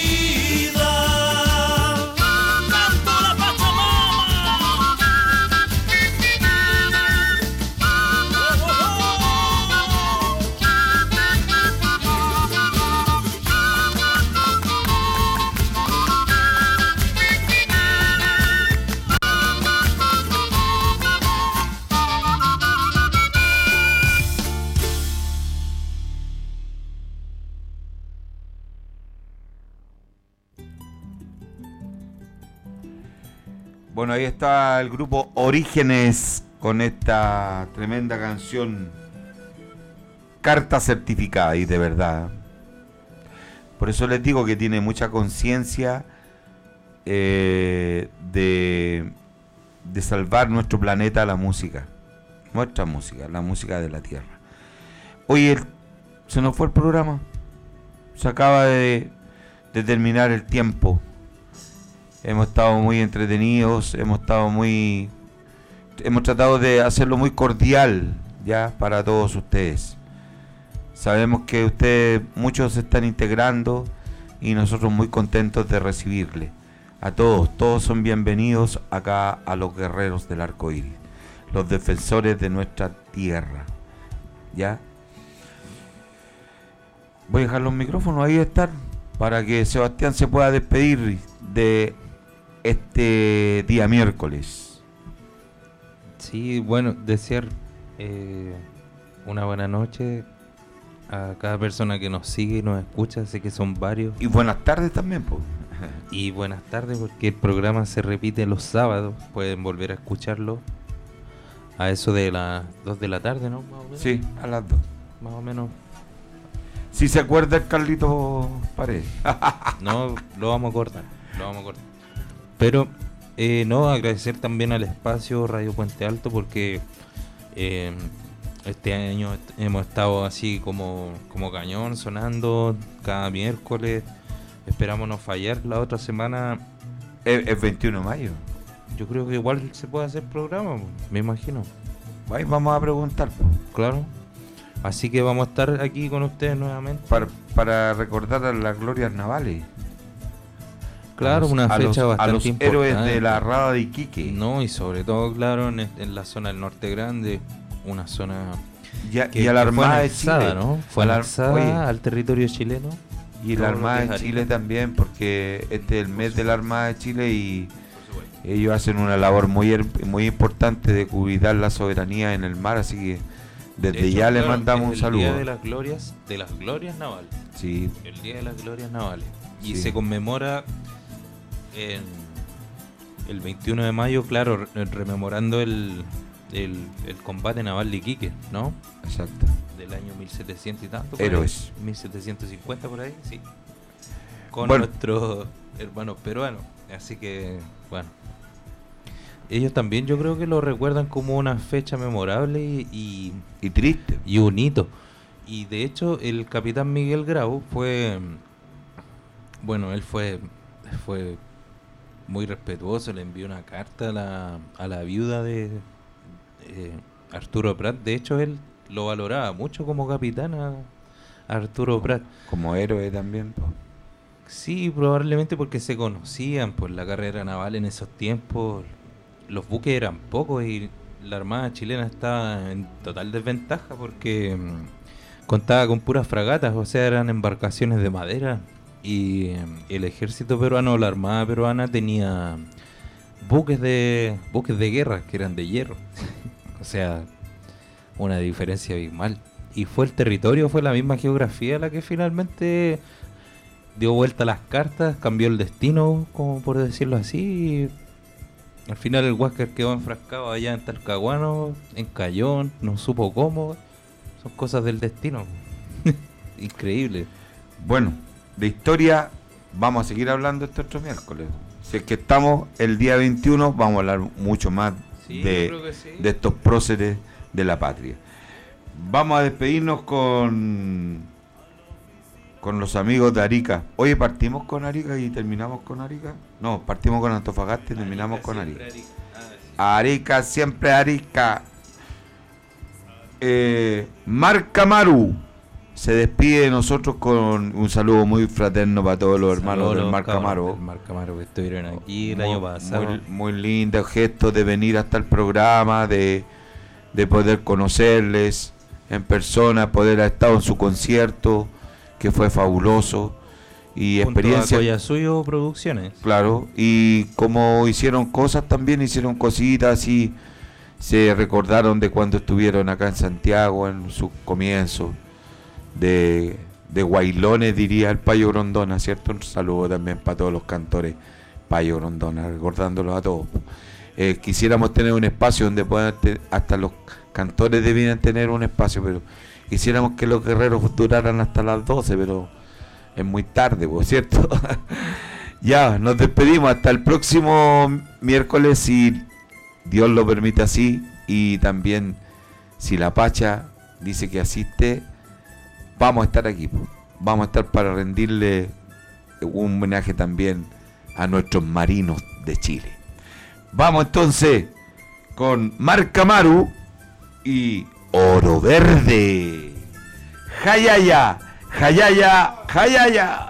Speaker 2: Bueno, ahí está el grupo Orígenes con esta tremenda canción, Carta Certificada, y de verdad. Por eso les digo que tiene mucha conciencia de salvar nuestro planeta, la música, nuestra música, la música de la tierra. Oye, se nos fue el programa, se acaba de terminar el tiempo. Hemos estado muy entretenidos, hemos tratado de hacerlo muy cordial ya para todos ustedes. Sabemos que ustedes, muchos se están integrando y nosotros muy contentos de recibirle. A todos son bienvenidos acá a los guerreros del arco iris, los defensores de nuestra tierra. ¿Ya? Voy a dejar los micrófonos ahí están para que Sebastián se pueda despedir de este día miércoles.
Speaker 3: Sí, bueno, desear una buena noche a cada persona que nos sigue y nos escucha, sé que son varios.
Speaker 2: Y buenas tardes también, pues.
Speaker 3: Y buenas tardes, porque el programa se repite los sábados, pueden volver a escucharlo a eso de las 2 de la tarde, ¿no? Más o menos.
Speaker 2: Sí, a las 2.
Speaker 3: Más o menos.
Speaker 2: Si se acuerda el Carlito Paredes.
Speaker 3: No, lo vamos a cortar. Pero, no, agradecer también al espacio Radio Puente Alto, porque este año hemos estado así como cañón, sonando cada miércoles. Esperamos no fallar la otra semana.
Speaker 2: Es 21 de mayo.
Speaker 3: Yo creo que igual se puede hacer programa, me imagino.
Speaker 2: Ahí vamos a preguntar.
Speaker 3: Claro. Así que vamos a estar aquí con ustedes nuevamente.
Speaker 2: Para recordar a las glorias navales.
Speaker 3: Claro, una fecha bastante
Speaker 2: a los
Speaker 3: importante.
Speaker 2: Héroes de la Rada de Iquique.
Speaker 3: No, y sobre todo, claro, en la zona del Norte Grande, una zona
Speaker 2: y a la Armada de Chile,
Speaker 3: ¿no? Fue anexada al territorio chileno.
Speaker 2: Y la Armada de Chile también, porque este es el mes de la Armada de Chile y ellos hacen una labor muy importante de cuidar la soberanía en el mar, así que desde ya le mandamos un saludo.
Speaker 3: El Día de las Glorias Navales.
Speaker 2: Sí.
Speaker 3: El Día de las Glorias Navales. Y
Speaker 2: sí,
Speaker 3: se conmemora el 21 de mayo, claro, rememorando el combate naval de Iquique, ¿no?
Speaker 2: Exacto.
Speaker 3: Del año 1700 y tanto.
Speaker 2: Héroes.
Speaker 3: 1750 por ahí, sí. Con nuestros hermanos peruanos. Así que, bueno. Ellos también yo creo que lo recuerdan como una fecha memorable y
Speaker 2: triste.
Speaker 3: Y un hito. Y de hecho el capitán Miguel Grau fue... Bueno, él fue muy respetuoso, le envió una carta a la viuda de Arturo Prat. De hecho él lo valoraba mucho como capitán a Arturo Prat.
Speaker 2: Como héroe también, pues.
Speaker 3: Sí, probablemente porque se conocían por la carrera naval en esos tiempos. Los buques eran pocos y la Armada chilena estaba en total desventaja porque contaba con puras fragatas, o sea, eran embarcaciones de madera. Y el ejército peruano, la Armada peruana tenía buques de guerra que eran de hierro. O sea, una diferencia abismal. Y fue el territorio, fue la misma geografía la que finalmente dio vuelta a las cartas, cambió el destino, como por decirlo así. Y al final el Huáscar quedó enfrascado allá en Talcahuano, en Cayón, no supo cómo. Son cosas del destino. Increíble.
Speaker 2: Bueno, de historia vamos a seguir hablando este otro miércoles. Si es que estamos el día 21, vamos a hablar mucho más de estos próceres de la patria. Vamos a despedirnos con los amigos de Arica. Oye, ¿partimos con Arica y terminamos con Arica? No, partimos con Antofagasta y terminamos con Arica. Arica, siempre Arica. Marca Maru se despide de nosotros con un saludo muy fraterno para todos los hermanos del Marca Maru.
Speaker 3: Marca Maru que estuvieron aquí el año pasado.
Speaker 2: Muy lindo gesto de venir hasta el programa, de poder conocerles en persona, poder haber estado en su concierto, que fue fabuloso. Y
Speaker 3: junto
Speaker 2: experiencia.
Speaker 3: A Collasuyo Producciones.
Speaker 2: Claro, y como hicieron cosas también, hicieron cositas y se recordaron de cuando estuvieron acá en Santiago en sus comienzos. De Guaylones, diría el Payo Grondona, ¿cierto? Un saludo también para todos los cantores Payo Grondona, recordándolos a todos. Quisiéramos tener un espacio donde puedan, hasta los cantores debían tener un espacio, pero quisiéramos que los guerreros duraran hasta las 12, pero es muy tarde, ¿cierto? Ya, nos despedimos hasta el próximo miércoles, si Dios lo permite así, y también si la Pacha dice que asiste, vamos a estar aquí, vamos a estar para rendirle un homenaje también a nuestros marinos de Chile. Vamos entonces con Marca Maru y Oro Verde. Jayaya, jayaya, jayaya.